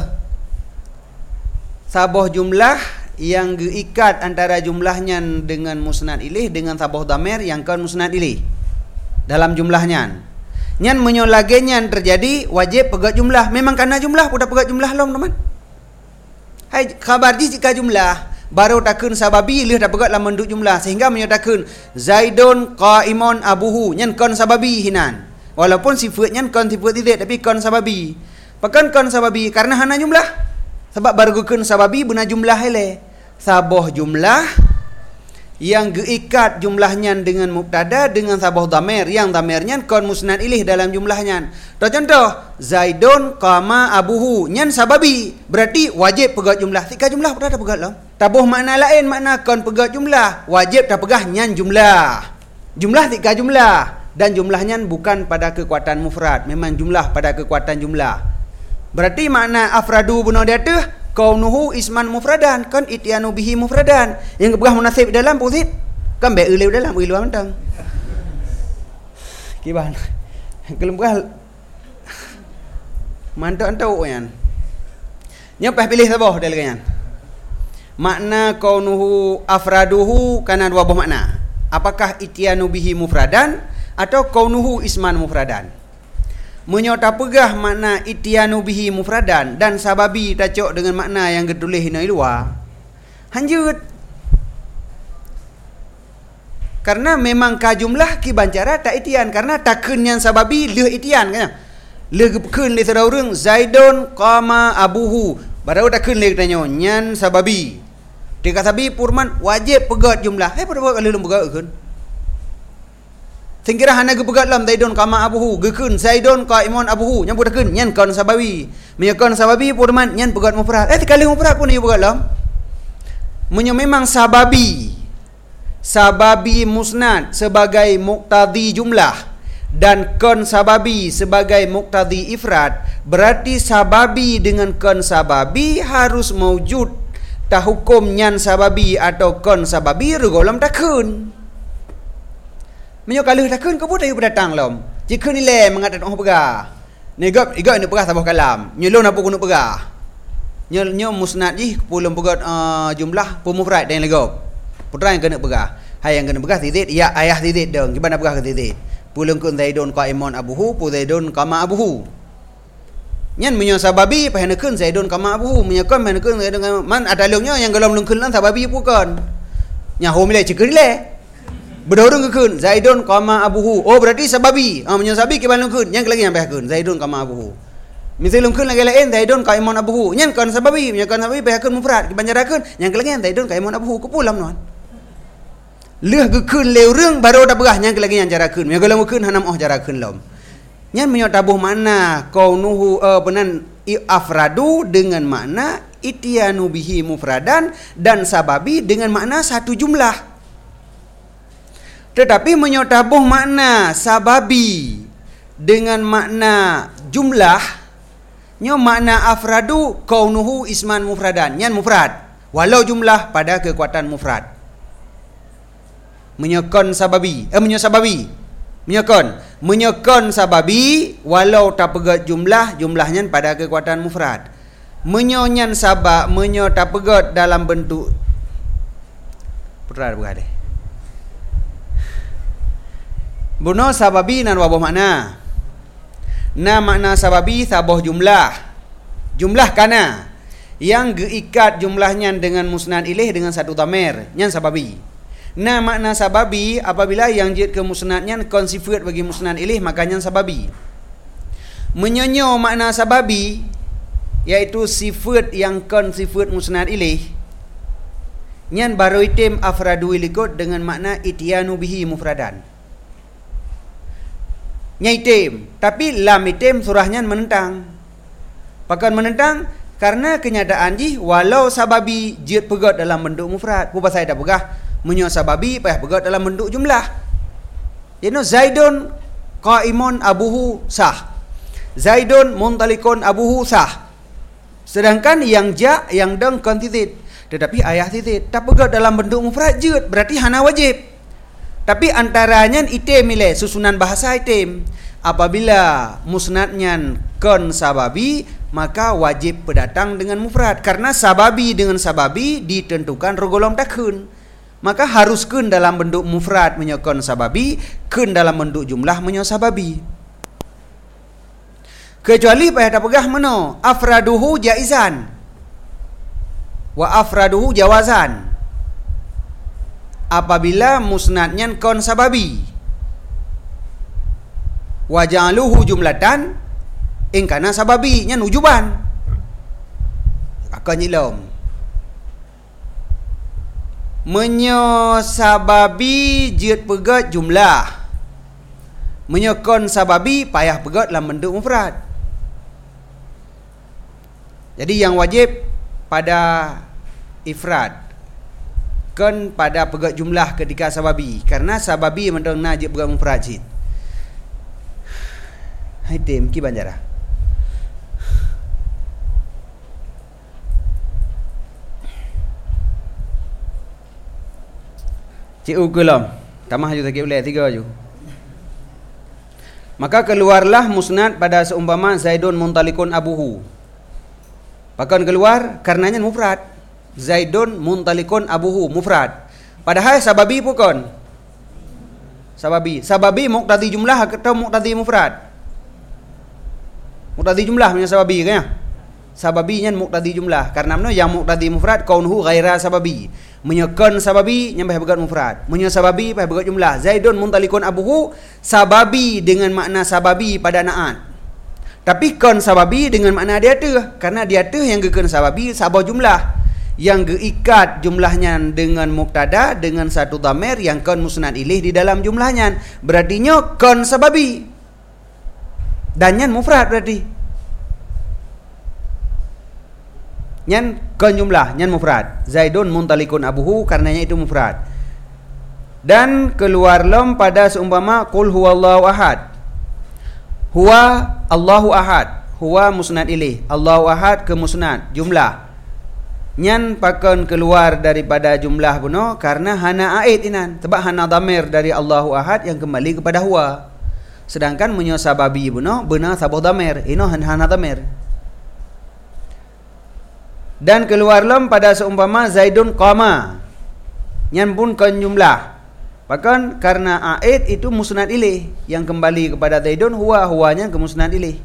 saboh jumlah yang diikat antara jumlahnya dengan musnad ilaih dengan saboh damir yang kan musnad ilaih dalam jumlahnya. Nyan menyolagenya terjadi wajib pegat jumlah. Memang karena jumlah udah pegat jumlah lom teman. Hai khabar jika jumlah baru takun sababi lih dah pegat dalam bentuk jumlah sehingga menyatakan Zaidun qaimun abuhu nyan kon sababi hinan walaupun sifatnya kon sifat tidak tapi kon sababi pakan kon sababi karena hana jumlah sebab baru kun sababi bena jumlah hele saboh jumlah yang geikat jumlahnya dengan mubtada dengan saboh damir yang damirnya kon musnad ilaih dalam jumlahnya. Contoh Zaidun qama abuhu nyan sababi berarti wajib pegat jumlah. Tika jumlah pun ada pegat lah. Tabuh makna lain makna kon pegat jumlah wajib dah pegah nyan jumlah. Jumlah tika jumlah dan jumlahnya bukan pada kekuatan mufrad, memang jumlah pada kekuatan jumlah. Berarti makna afradu bunuh dia tu kaunuhu isman mufradan kan ityanu bihi mufradan yang kepegah munasib dalam pusit kan baik uleu dalam uleu mentang kiban kelembah mantap antau yan nyapa pilih sabah dalganyan makna kaunuhu afraduhu kana dua buah makna apakah ityanu bihi mufradan atau kaunuhu isman mufradan. Menyota pegah makna ityanu bihi mufradan dan sababi tacok dengan makna yang gedulih hina luar. Hanjut. Karena memang ka jumlah ki bancara tak ityan karena takun yang sababi leh ityan kan. Leh keun le sadaurang Zaidun qama abuhu. Baru takun le tanya nyan sababi. Tika sabi purman wajib pegat jumlah. Pada buat kalau pegat kan. Singkira hana gepegat lam Zaidun qama abuhu gekeun Zaidun qaimun abuhu nyambut keun nyan kon sababi menyakon sababi purman nyan pegat mufrad kali mufrad pun dia pegat lam menyo memang sababi musnad sebagai muqtadi jumlah dan kon sababi sebagai muqtadi ifrad berarti sababi dengan kon sababi harus maujud ta hukum nyan sababi atau kon sababi regolam takun. Menyo kalau takun kau pun dah berdatang lom. Jika nilai mengadat orang pegah. Negap ni pegah sabah kalam. Nyelon apa guna pegah. Nyo musnad ji pulum pegat jumlah pemufrad dan legap. Putra yang kena pegah. Hai yang kena pegah titik ya ayah titik dong. Gimana pegah ke titik. Pulum kun Zaidun qaimun abuhu pu Zaidun qama abuhu. Nyan menyo sababi pahenekun Zaidun qama abuhu. Menyakon pahenekun Zaidun man ada longnya yang galom lungkun lan sababi bukan. Nyaho milai cikir nilai. Berdorong keun Zaidun qama abuhu. Oh berarti sababi. Menyosabi ke balung keun. Yang lagi yang bahkeun Zaidun qama abuhu. Misal lungkeun lagi lain Zaidun qaimun abuhu. Yang kan sababi, yang kan sababi bahkeun mufrad. Dibanjarakeun yang lagi yang Zaidun qaimun abuhu kepulam non. Leuh keun leureng baru dah berah yang lagi yang jarakeun. Yang galau keun hanam jarakeun lom. Yang menyotabuh makna kaunuhu penan afradu dengan makna ityanu bihi mufradan dan sababi dengan makna satu jumlah. Tetapi menyotabuh makna sababi dengan makna jumlah nyo makna afradu kaunuhu isman mufradan nyan mufrad walau jumlah pada kekuatan mufrad menyokon sababi menyokon sababi walau tak pegat jumlahnya pada kekuatan mufrad menyonyan sabab tak pegat dalam bentuk putra berada buno sababi nan wabuh makna. Na makna sababi saboh jumlah. Jumlah kana yang geikat jumlahnya dengan musnad ilaih dengan satu dhamir, nyan sababi. Nah, makna sababi apabila yang jid ke musnadnya kon sifat bagi musnad ilaih maka nyan sababi. Menyonyo makna sababi iaitu sifat yang kon sifat musnad ilaih. Nyan baru itim afradu ilikut dengan makna ityanu bihi mufradan. Nyaitim, tapi lam itim surahnya menentang. Pakan menentang karena kenyataan ji walau sababi jid pegat dalam bentuk mufrad. Apa saya dah pegah menyo sababi payah pegat dalam bentuk jumlah. Jadi Zaidun qaimun abuhu sah. Zaidun muntalikun abuhu sah. Sedangkan yang ja yang deng kon titit, tetapi ayah titit tak pegat dalam bentuk mufrad jid, berarti hana wajib. Tapi antaranya itim ile susunan bahasa itim. Apabila musnadnya kon sababi maka wajib berdatang dengan mufrad karena sababi dengan sababi ditentukan regolong takun. Maka harus kun dalam bentuk mufrad menyokon sababi, kun dalam bentuk jumlah menyo sababi. Kecuali pada pegah meno afraduhu jaizan wa afraduhu jawazan. Apabila musnadnya kon sababi wa ja'aluhu jumlatan in kana sababi nyan ujuban akan ilom menyo sababi jid pegat jumlah menyo kon sababi payah pegat dalam bentuk mufrad. Jadi yang wajib pada ifrad kan pada pegat jumlah ketika sababi karena sababi mendong najib pegat mufrad jid. Hai tim ki banjara. Cik ukulom tamah ju takik boleh 3 ju. Maka keluarlah musnad pada seumpama Zaidun muntalikun abuhu. Bahkan keluar karenanya mufrad. Zaidun muntalikun abuhu mufrad. Padahal sababi bukan. Sababi muqtadi jumlah atau muqtadi mufrad? Muqtadi jumlah punya sababi kan ya? Sababinya muqtadi jumlah. Karena mana yang muqtadi mufrad kaunhu ghaira sababi. Menyekon sababi nyampai begat mufrad. Menyo sababi pai begat jumlah. Zaidun muntalikun abuhu sababi dengan makna sababi pada naat. Tapi kon sababi dengan makna dia tu. Karena dia tu yang gekon sababi sabah jumlah. Yang geikat jumlahnya dengan mubtada dengan satu dhamir yang kon musnad ilaih di dalam jumlahnya. Berartinya kon sababi. Dan nyan mufrad berarti. Nyan kon jumlah, nyan mufrad. Zaidun muntalikun abuhu karenanya itu mufrad. Dan keluar lom pada seumpama qul huwallahu ahad. Huwa Allahu ahad. Huwa musnad ilaih. Allahu ahad ke musnad jumlah. Nyan pakon keluar daripada jumlah buno karena hana aid inan. Sebab hana dhamir dari Allahu ahad yang kembali kepada huwa. Sedangkan menyo sababi buno benar sabah dhamir. Ino hana dhamir. Dan keluar lom pada seumpama Zaidun qama. Nyan pun kon jumlah. Bahkan karena aid itu musnad ilaih yang kembali kepada Zaidun huwanya ke musnad ilaih.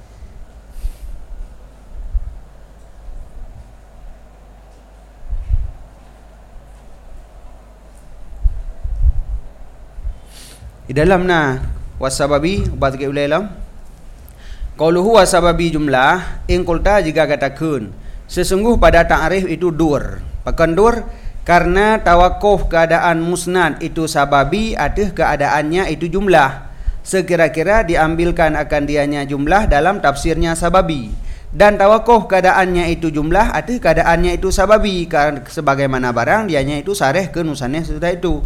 Di dalam wasababi ubat ke ulam. Qauluhu wasababi jumlah in qulta jika katakan sesungguh pada ta'rif itu dur. Pakan dur karena tawakuf keadaan musnad itu sababi atau keadaannya itu jumlah. Sekira-kira diambilkan akan dianya jumlah dalam tafsirnya sababi. Dan tawakuf keadaannya itu jumlah atau keadaannya itu sababi. Karena sebagaimana barang dianya itu sareh ke nusannya sudah itu.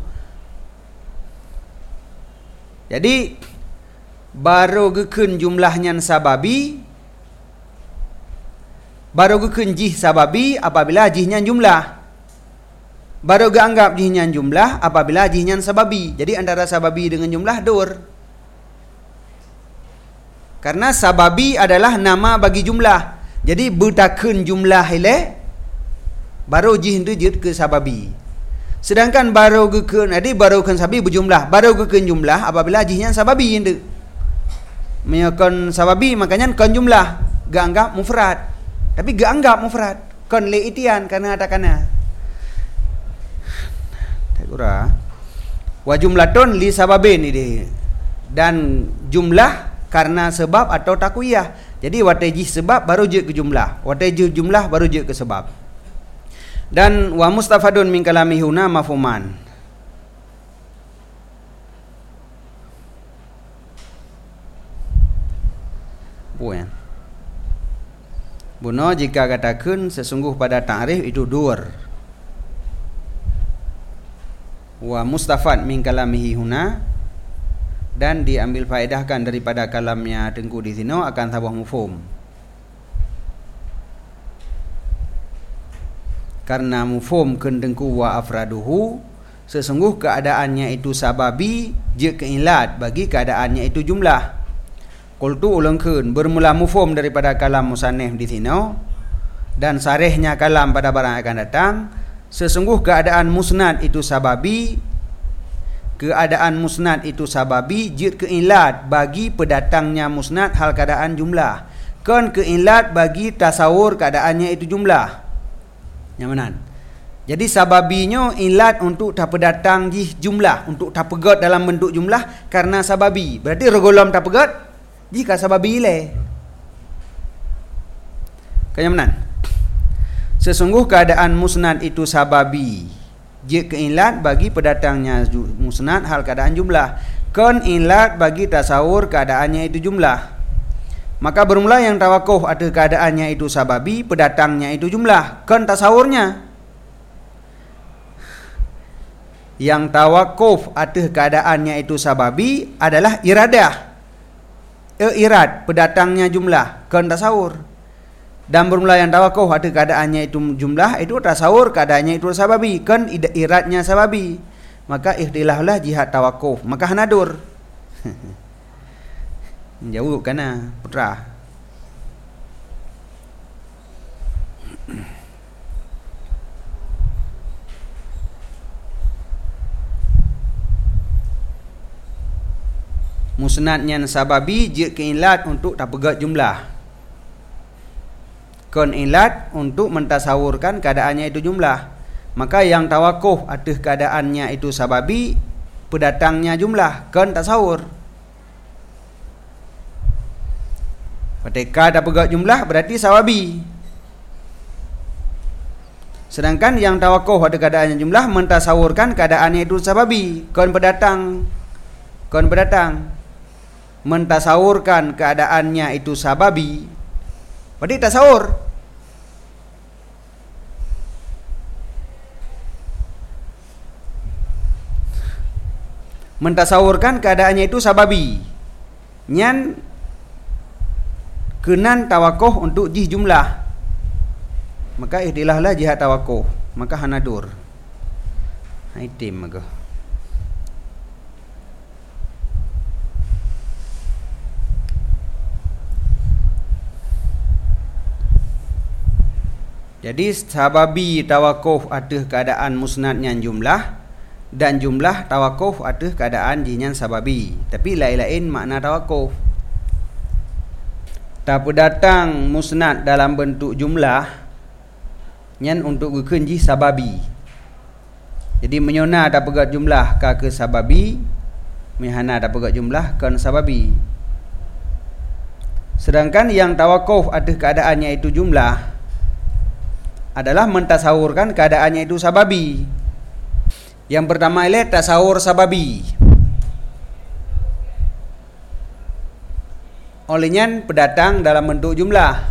Jadi baru gekun jumlahnya sababi, baru gekun jih sababi apabila jihnya jumlah. Baru geanggap jihnya jumlah apabila jihnya sababi. Jadi antara sababi dengan jumlah dur. Karena sababi adalah nama bagi jumlah. Jadi bertakun jumlah ile baru jih itu jid ke sababi. Sedangkan baru gekun jadi baru kan sababi berjumlah. Baru gekun jumlah apabila jihnya sababi itu. Menyokon sababi makanya kon jumlah. Gak anggap mufrad. Tapi gak anggap mufrad. kon li itian kana atakana takura wa jumlatun li sababin ini dan jumlah karena sebab atau takwiyah. Jadi watajih sebab baru je ke jumlah, watajih jumlah baru je ke sebab. Dan wa mustafadun min kalami huna mafhuman. Bukan. Buno jika katakan sesungguh pada ta'rif itu dur. Wa mustafad min kalamihi huna, dan diambil faedahkan daripada kalamnya Tengku di sini akan tabah mufhum. Karena mufhum kun Tengku wa afraduhu, sesungguh keadaannya itu sababi je keilat bagi keadaannya itu jumlah. Qultu ulangkeun bermula mufhum daripada kalam musannif di sini dan sarihnya kalam pada barang akan datang. Sesungguh keadaan musnad itu sababi, keadaan musnad itu sababi jid keilat bagi pedatangnya musnad hal keadaan jumlah. Kan keilat bagi tasawur keadaannya itu jumlah. Nyamanan. Jadi sababinya ilat untuk tak pedatang jumlah, untuk tak pegat dalam bentuk jumlah karena sababi. Berarti regulam tak pegat jika sababi ile. Kenyamanan. Sesungguh keadaan musnad itu sababi je keilat bagi pedatangnya musnad hal keadaan jumlah. Kon ilat bagi tasawur keadaannya itu jumlah. Maka bermula yang tawakuh ada keadaannya itu sababi, pedatangnya itu jumlah. Kon tasawurnya. Yang tawakuf ada keadaannya itu sababi adalah iradah. Irad pedatangnya jumlah, kon tasawur. Dan bermula yang tawakuf ada keadaannya itu jumlah, itu tasawur keadaannya itu sababi, kon iradnya sababi. Maka ikhtilaflah jihad tawakuf, maka hanadur. Jauh kana putra. Musnadnya sababi je keilat untuk tak pegat jumlah. Kon ilat untuk mentasawurkan keadaannya itu jumlah. Maka yang tawakuf atas keadaannya itu sababi, pedatangnya jumlah, kon tasawur. Ketika tak pegat jumlah berarti sababi. Sedangkan yang tawakuf ada keadaannya jumlah mentasawurkan keadaannya itu sababi, kon pedatang. Kon pedatang mentasawurkan keadaannya itu sababi, berarti tasawur. Mentasawurkan keadaannya itu sababi, nyan kenan tawakuh untuk jih jumlah, maka ikhtilaflah jihad tawakuh, maka hanadur. Itim maka. Jadi sababi tawakuf atas keadaan musnadnya jumlah, dan jumlah tawakuf atas keadaan jinyan sababi. Tapi lain-lain makna tawakuf. Tak datang musnad dalam bentuk jumlah nyan untuk gukenji sababi. Jadi menyona tak pegat jumlah ke sababi, mihana tak pegat jumlah kan sababi. Sedangkan yang tawakuf atas keadaannya itu jumlah adalah mentasawurkan keadaannya itu sababi. Yang pertama ialah tasawur sababi. Olehnya pedatang dalam bentuk jumlah.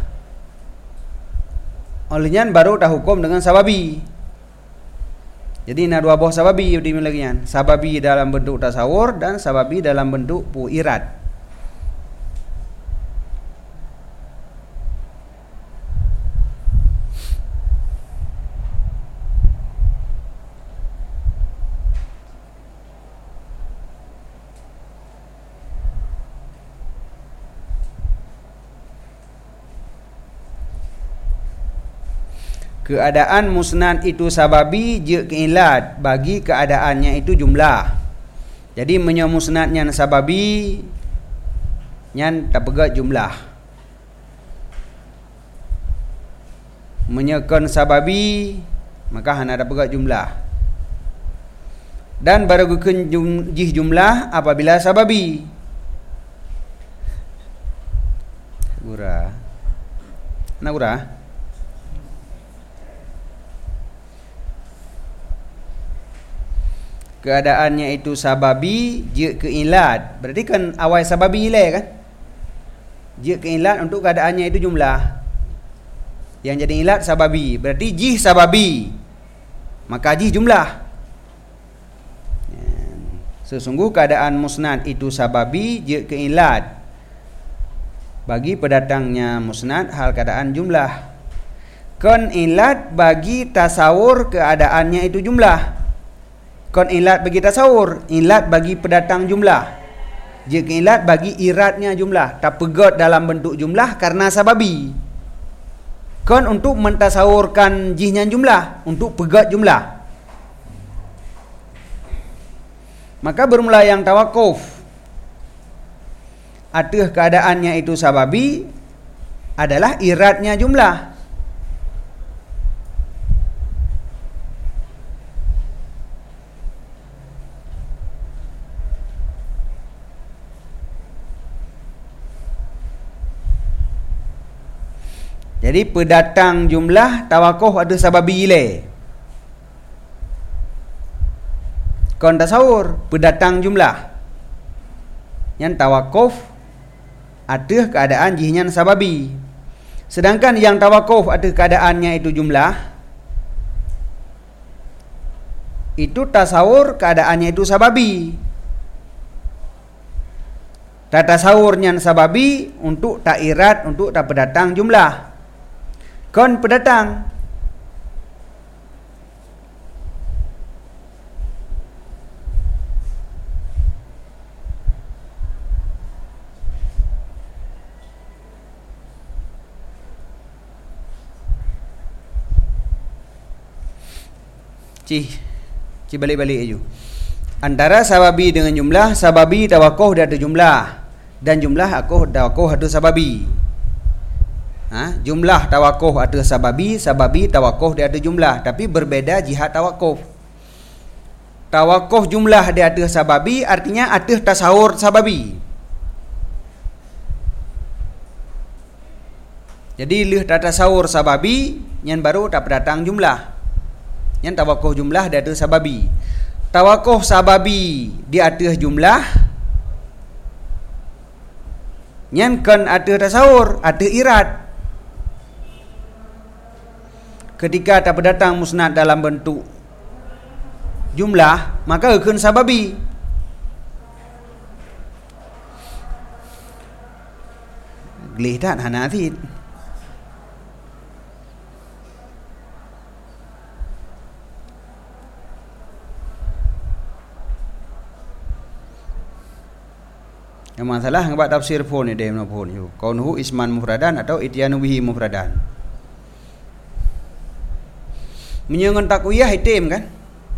Olehnya baru tak hukum dengan sababi. Jadi ada dua buah sababi dimilikinya. Sababi dalam bentuk tasawur dan sababi dalam bentuk irad. Keadaan musnad itu sababi je keilat bagi keadaannya itu jumlah. Jadi menyo musnadnya sababi nyan tak pegat jumlah. menyekan sababi, maka hana ada pegat jumlah. Dan baru guken jih jumlah apabila sababi. Gura. Nak gura? Keadaannya itu sababi je ke ilat. Berarti kan awal sababi ile kan? Je ke ilat untuk keadaannya itu jumlah. Yang jadi ilat sababi. Berarti jih sababi. Maka jih jumlah. Sesungguh keadaan musnad itu sababi je ke ilat. Bagi pendatangnya musnad hal keadaan jumlah. Kon ilat bagi tasawur keadaannya itu jumlah. Kon ilat bagi tasawur, ilat bagi pendatang jumlah. Jika ilat bagi iratnya jumlah, tak pegat dalam bentuk jumlah karena sababi. Kon untuk mentasawurkan jihnya jumlah, untuk pegat jumlah. Maka bermula yang tawakuf. Aduh keadaannya itu sababi adalah iratnya jumlah. Jadi pendatang jumlah tawakuf ada sababi ile. Kon tasawur pendatang jumlah. Yang tawakuf ada keadaan jihnya sababi. Sedangkan yang tawakuf ada keadaannya itu jumlah. Itu tasawur keadaannya itu sababi. Tak tasawurnya sababi untuk tak irat, untuk tak pendatang jumlah. Kon pendatang. Ci balik-balik aja. Antara sababi dengan jumlah, sababi tawakuh dia ada jumlah dan jumlah tawakuh ada sababi. Jumlah tawakuh ada sababi, sababi tawakuh dia ada jumlah, tapi berbeda jihad tawakuf. Tawakuh jumlah dia ada sababi, artinya ada tasawur sababi. Jadi lih tasawur sababi, yang baru tak datang jumlah. Yang tawakuh jumlah dia ada sababi. Tawakuh sababi di atas jumlah, yang kan ada tasawur, ada irat. Ketika tak datang musnad dalam bentuk jumlah, maka akan sababi. Gelih tak hanafid. Yang masalah ngebat tafsir pun ni dia pun you. Kaunuhu isman mufradan atau ityanu bihi mufradan. Menyangan takwiyah itim kan?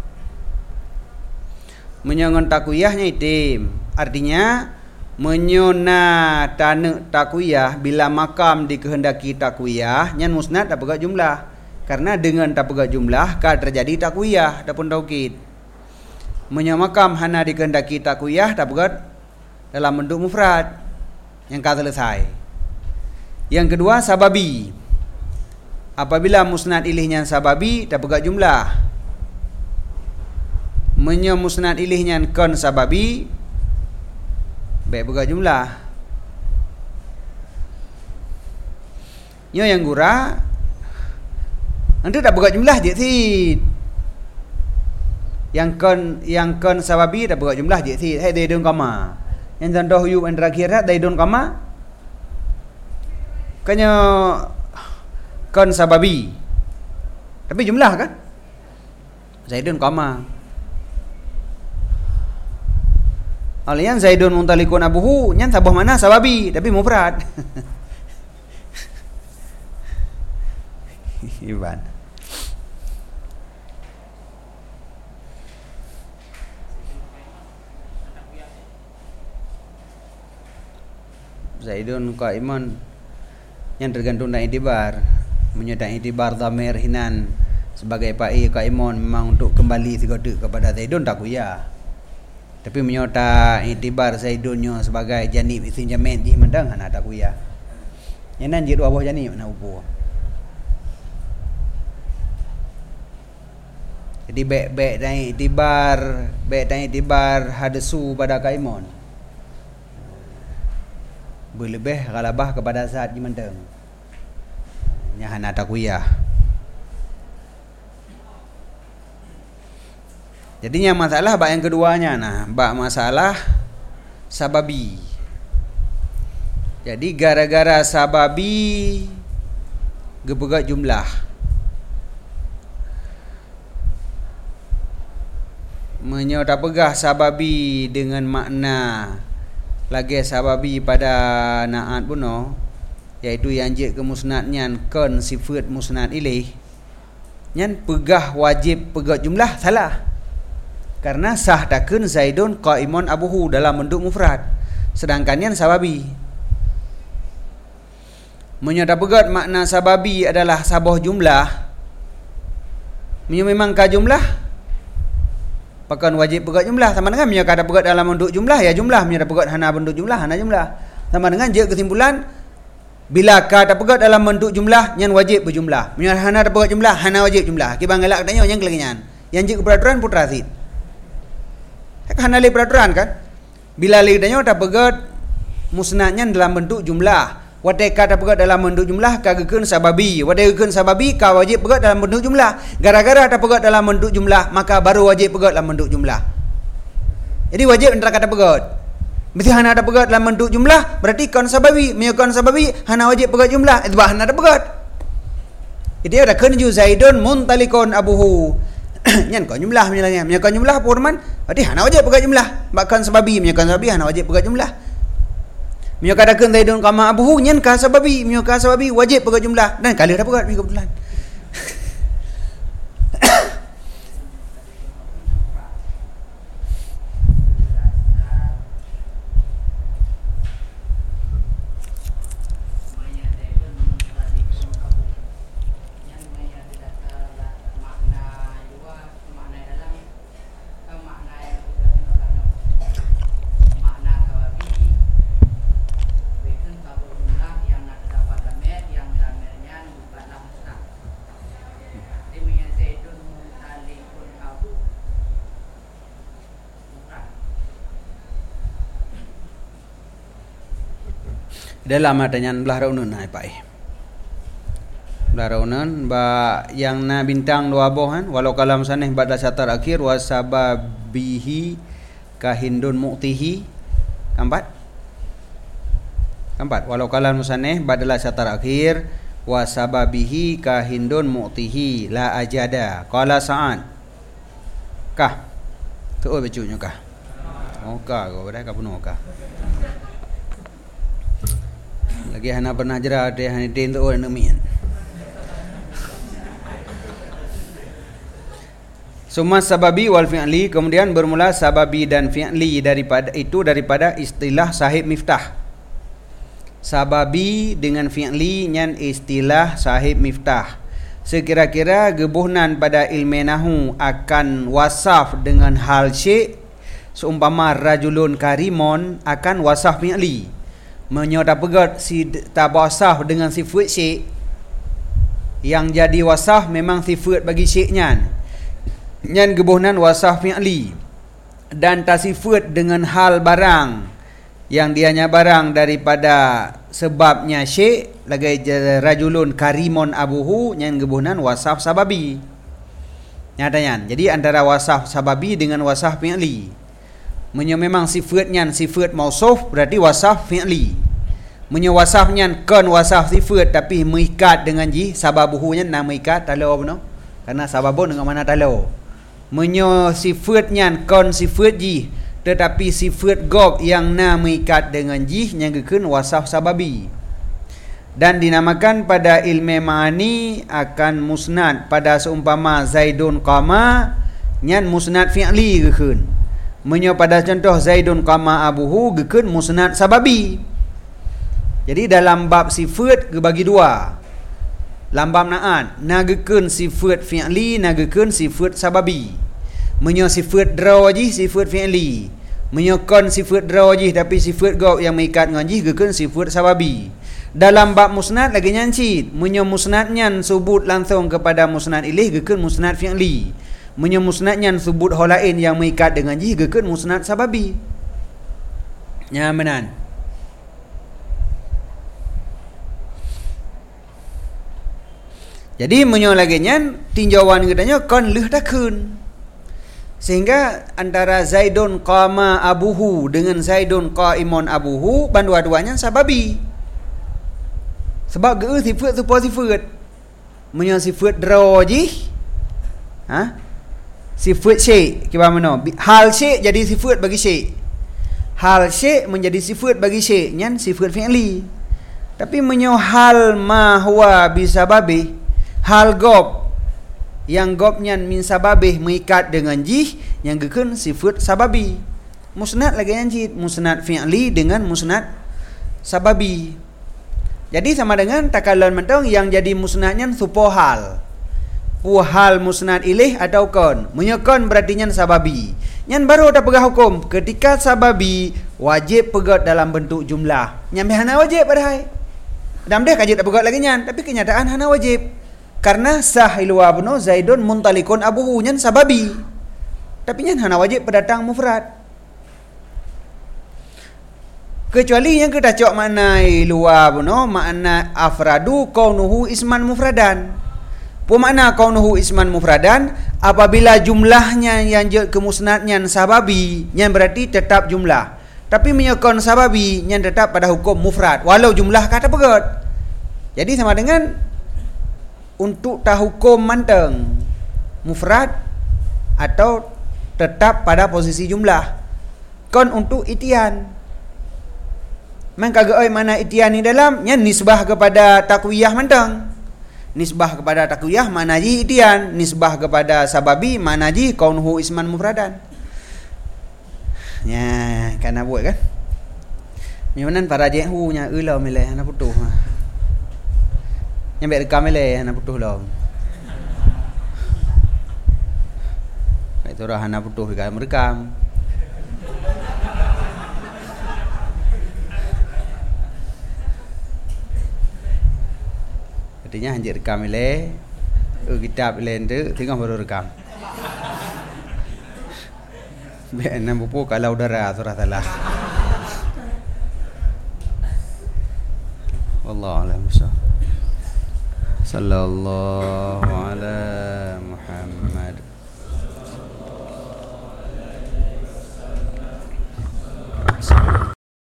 Menyangan takwiyahnya itim. Artinya menyona tanah takwiyah bila makam dikehendaki takwiyah nyan musnad tak pegat jumlah. Karena dengan tak pegat jumlah kan terjadi takwiyah ataupun taukid. Menyona makam hana dikehendaki takwiyah tak pegat dalam bentuk mufrad yang kata selesai. Yang kedua sababi. Apabila musnad ilihnya sababi tak pegat jumlah. Menya musnad ilihnya kon sababi baik pegat jumlah. Nyo yang gura nanti tak pegat jumlah je sid. Yang kon sababi tak pegat jumlah je sid. Hai dia koma. Yang contoh yu yang terakhir daidun koma kanya kon sababi tapi jumlah kan zaidun koma alian zaidun muntalikun abuhu nyan sabah mana sababi tapi mufrad. Iban Zaidun qaiman yang tergantung dari itibar. menyertai itibar dhamir hinan sebagai pai kaimun memang untuk kembali kepada Zaidun tak kuya. Tapi menyota itibar Zaidunnya sebagai janib isin jamin di mendang ana tak kuya. Yanan je dua buah janib nak upo. Jadi baik-baik dan itibar hadesu pada kaimun. Berlebih galabah kepada zat di mendang. Nya hana tak kuya. Jadinya masalah bab yang keduanya bab masalah sababi. Jadi gara-gara sababi gebegat jumlah. Menyota pegah sababi dengan makna lagi sababi pada naat buno, iaitu yang je ke musnadnya kan sifat musnad ilaih. Nyan pegah wajib pegat jumlah salah. Karena sah takun Zaidun qaimun abuhu dalam bentuk mufrad, sedangkan yang sababi. Menyata pegat makna sababi adalah sabah jumlah. Memang ka jumlah pakan wajib pegat jumlah sama dengan menyata kata pegat dalam bentuk jumlah ya jumlah, menyata pegat hana bentuk jumlah hana jumlah. Sama dengan je kesimpulan bila kata pegat dalam bentuk jumlah yang wajib berjumlah. Menyata hana ada pegat jumlah hana wajib jumlah. Kibang galak tanya yang kelengan. Yang je keperaturan putra sid. Kan ada peraturan kan? Bila lidahnya tak pegat musnadnya dalam bentuk jumlah. Wadai kata pegat dalam bentuk jumlah kagakun sababi. Wadai kagakun sababi ka wajib pegat dalam bentuk jumlah. Gara-gara tak pegat dalam bentuk jumlah maka baru wajib pegat dalam bentuk jumlah. Jadi wajib antara kata pegat. Mesti hana ada pegat dalam bentuk jumlah berarti kon sababi. Menyokon sababi hana wajib pegat jumlah. Itu hana ada pegat. Itu ada kunju Zaidun muntalikon abuhu. Nyan kau jumlah menyalahnya. Menyokon jumlah purman berarti hana wajib pegat jumlah. Bahkan sababi menyokon sababi hana wajib pegat jumlah. Menyokadakan Zaidun kama abuhu nyan ka sababi, menyokadakan sababi wajib pegat jumlah dan kali dah pegat kebetulan. Dalam adanya belah raunan hai pai. Belah raunan ba yang na bintang dua bohan walau kalam saneh pada syatar akhir wasababihi kahindun mu'tihi keempat walau kalam saneh pada syatar akhir wasababihi kahindun mu'tihi la ajada qala sa'ad kah tu bacunya kah okah kau dah kapuno kah lagi hana pernah jera dia hana tin tu orang nemian. Summa sababi wal fi'li, kemudian bermula sababi dan fi'li daripada istilah sahib miftah. Sababi dengan fi'li nyan istilah sahib miftah. Sekira-kira gebuhnan pada ilmu nahu akan wasaf dengan hal syai' seumpama rajulun karimon akan wasaf fi'li. Menyota pegat si tabasah dengan sifat syai' yang jadi wasaf memang sifat bagi syai'nya nyan gebuhnan wasaf fi'li dan tasifat dengan hal barang yang dianya barang daripada sebabnya syai' lagi rajulun karimon abuhu nyan gebuhnan wasaf sababi nyatanya. Jadi antara wasaf sababi dengan wasaf fi'li memang sifatnya sifat mausuf berarti wasaf fi'li. Wasafnya kan wasaf sifat tapi mengikat dengan ji sababuhunya nama ikat talau apa no? Karena sababun dengan mana talau. Sifatnya kan sifat ji tetapi sifat gog yang nama ikat dengan ji yang gekun wasaf sababi. Dan dinamakan pada ilmu ma'ani akan musnad pada seumpama Zaidun qama nyan musnad fi'li gekun. Pada contoh Zaidun qama abuhu gekun musnad sababi. Jadi dalam bab sifat bagi dua. lambam naan nagakeun sifat fi'li nagakeun sifat sababi. Menyo sifat daraji sifat fi'li. Menyo kon sifat daraji tapi sifat gau yang mengikat dengan jih gakeun sifat sababi. Dalam bab musnad lagi nyancit, menyo musnad nyan subut langsung kepada musnad ilaih gakeun musnad fi'li. Menyo musnad nyan subut hal lain yang mengikat dengan jih gakeun musnad sababi. Nya menan. Jadi menyo lagi nyan tinjauan katanya kon leuh dakeun. Sehingga antara Zaidun qama abuhu dengan Zaidun qaimun abuhu bandua-duanya sababi. Sebab geu sifat supaya sifat. Menyo sifat daraji. Sifat syai' kiba mano? Hal syai' jadi sifat bagi syai'. Hal syai' menjadi sifat bagi syai' nyan sifat fi'li. Tapi menyo hal ma huwa bisababi, hal gob yang gobnya min sababih mengikat dengan jih yang gekeun sifat sababi. Musnad lagi anjit, musnad fi'li dengan musnad sababi. Jadi sama dengan takalun mentong yang jadi musnadnya supo hal. Pu hal musnad ilaih atau kon. Menyekon berarti nyan sababi. Nyan baru ada pegah hukum ketika sababi wajib pegat dalam bentuk jumlah. Nyampe hana wajib padahal. Dam deh kajit pegat lagi nyan, tapi kenyataan hana wajib. Karena sahilu abnu Zaidun muntalikun abuhu nyan sababi. Tapi nyan hana wajib pendatang mufrad. Kecuali yang kita cok makna luar abnu makna afradu kaunuhu isman mufradan. Pemakna kaunuhu isman mufradan apabila jumlahnya yang ke musnadnya sababi yang berarti tetap jumlah. Tapi menyokon sababi yang tetap pada hukum mufrad walau jumlah kata pegat. Jadi sama dengan untuk tahukum manteng mufrad atau tetap pada posisi jumlah. Kon untuk itian. Maka oi mana itian ni dalam nya nisbah kepada takwiyah manteng. Nisbah kepada takwiyah mana ji itian, nisbah kepada sababi mana ji kaunuhu isman mufradan. Ya, kana buat kan? Nyonan para jehu nya eulau mele ana putuh. Nyampe rekam mele ana putuh long. Itu dah ana putuh rekam. Artinya hanjir rekam mele kitab lende tengok baru rekam. Benar buku kalau udara surah talah. Wallahu a'lam bishawab. Sallallahu ala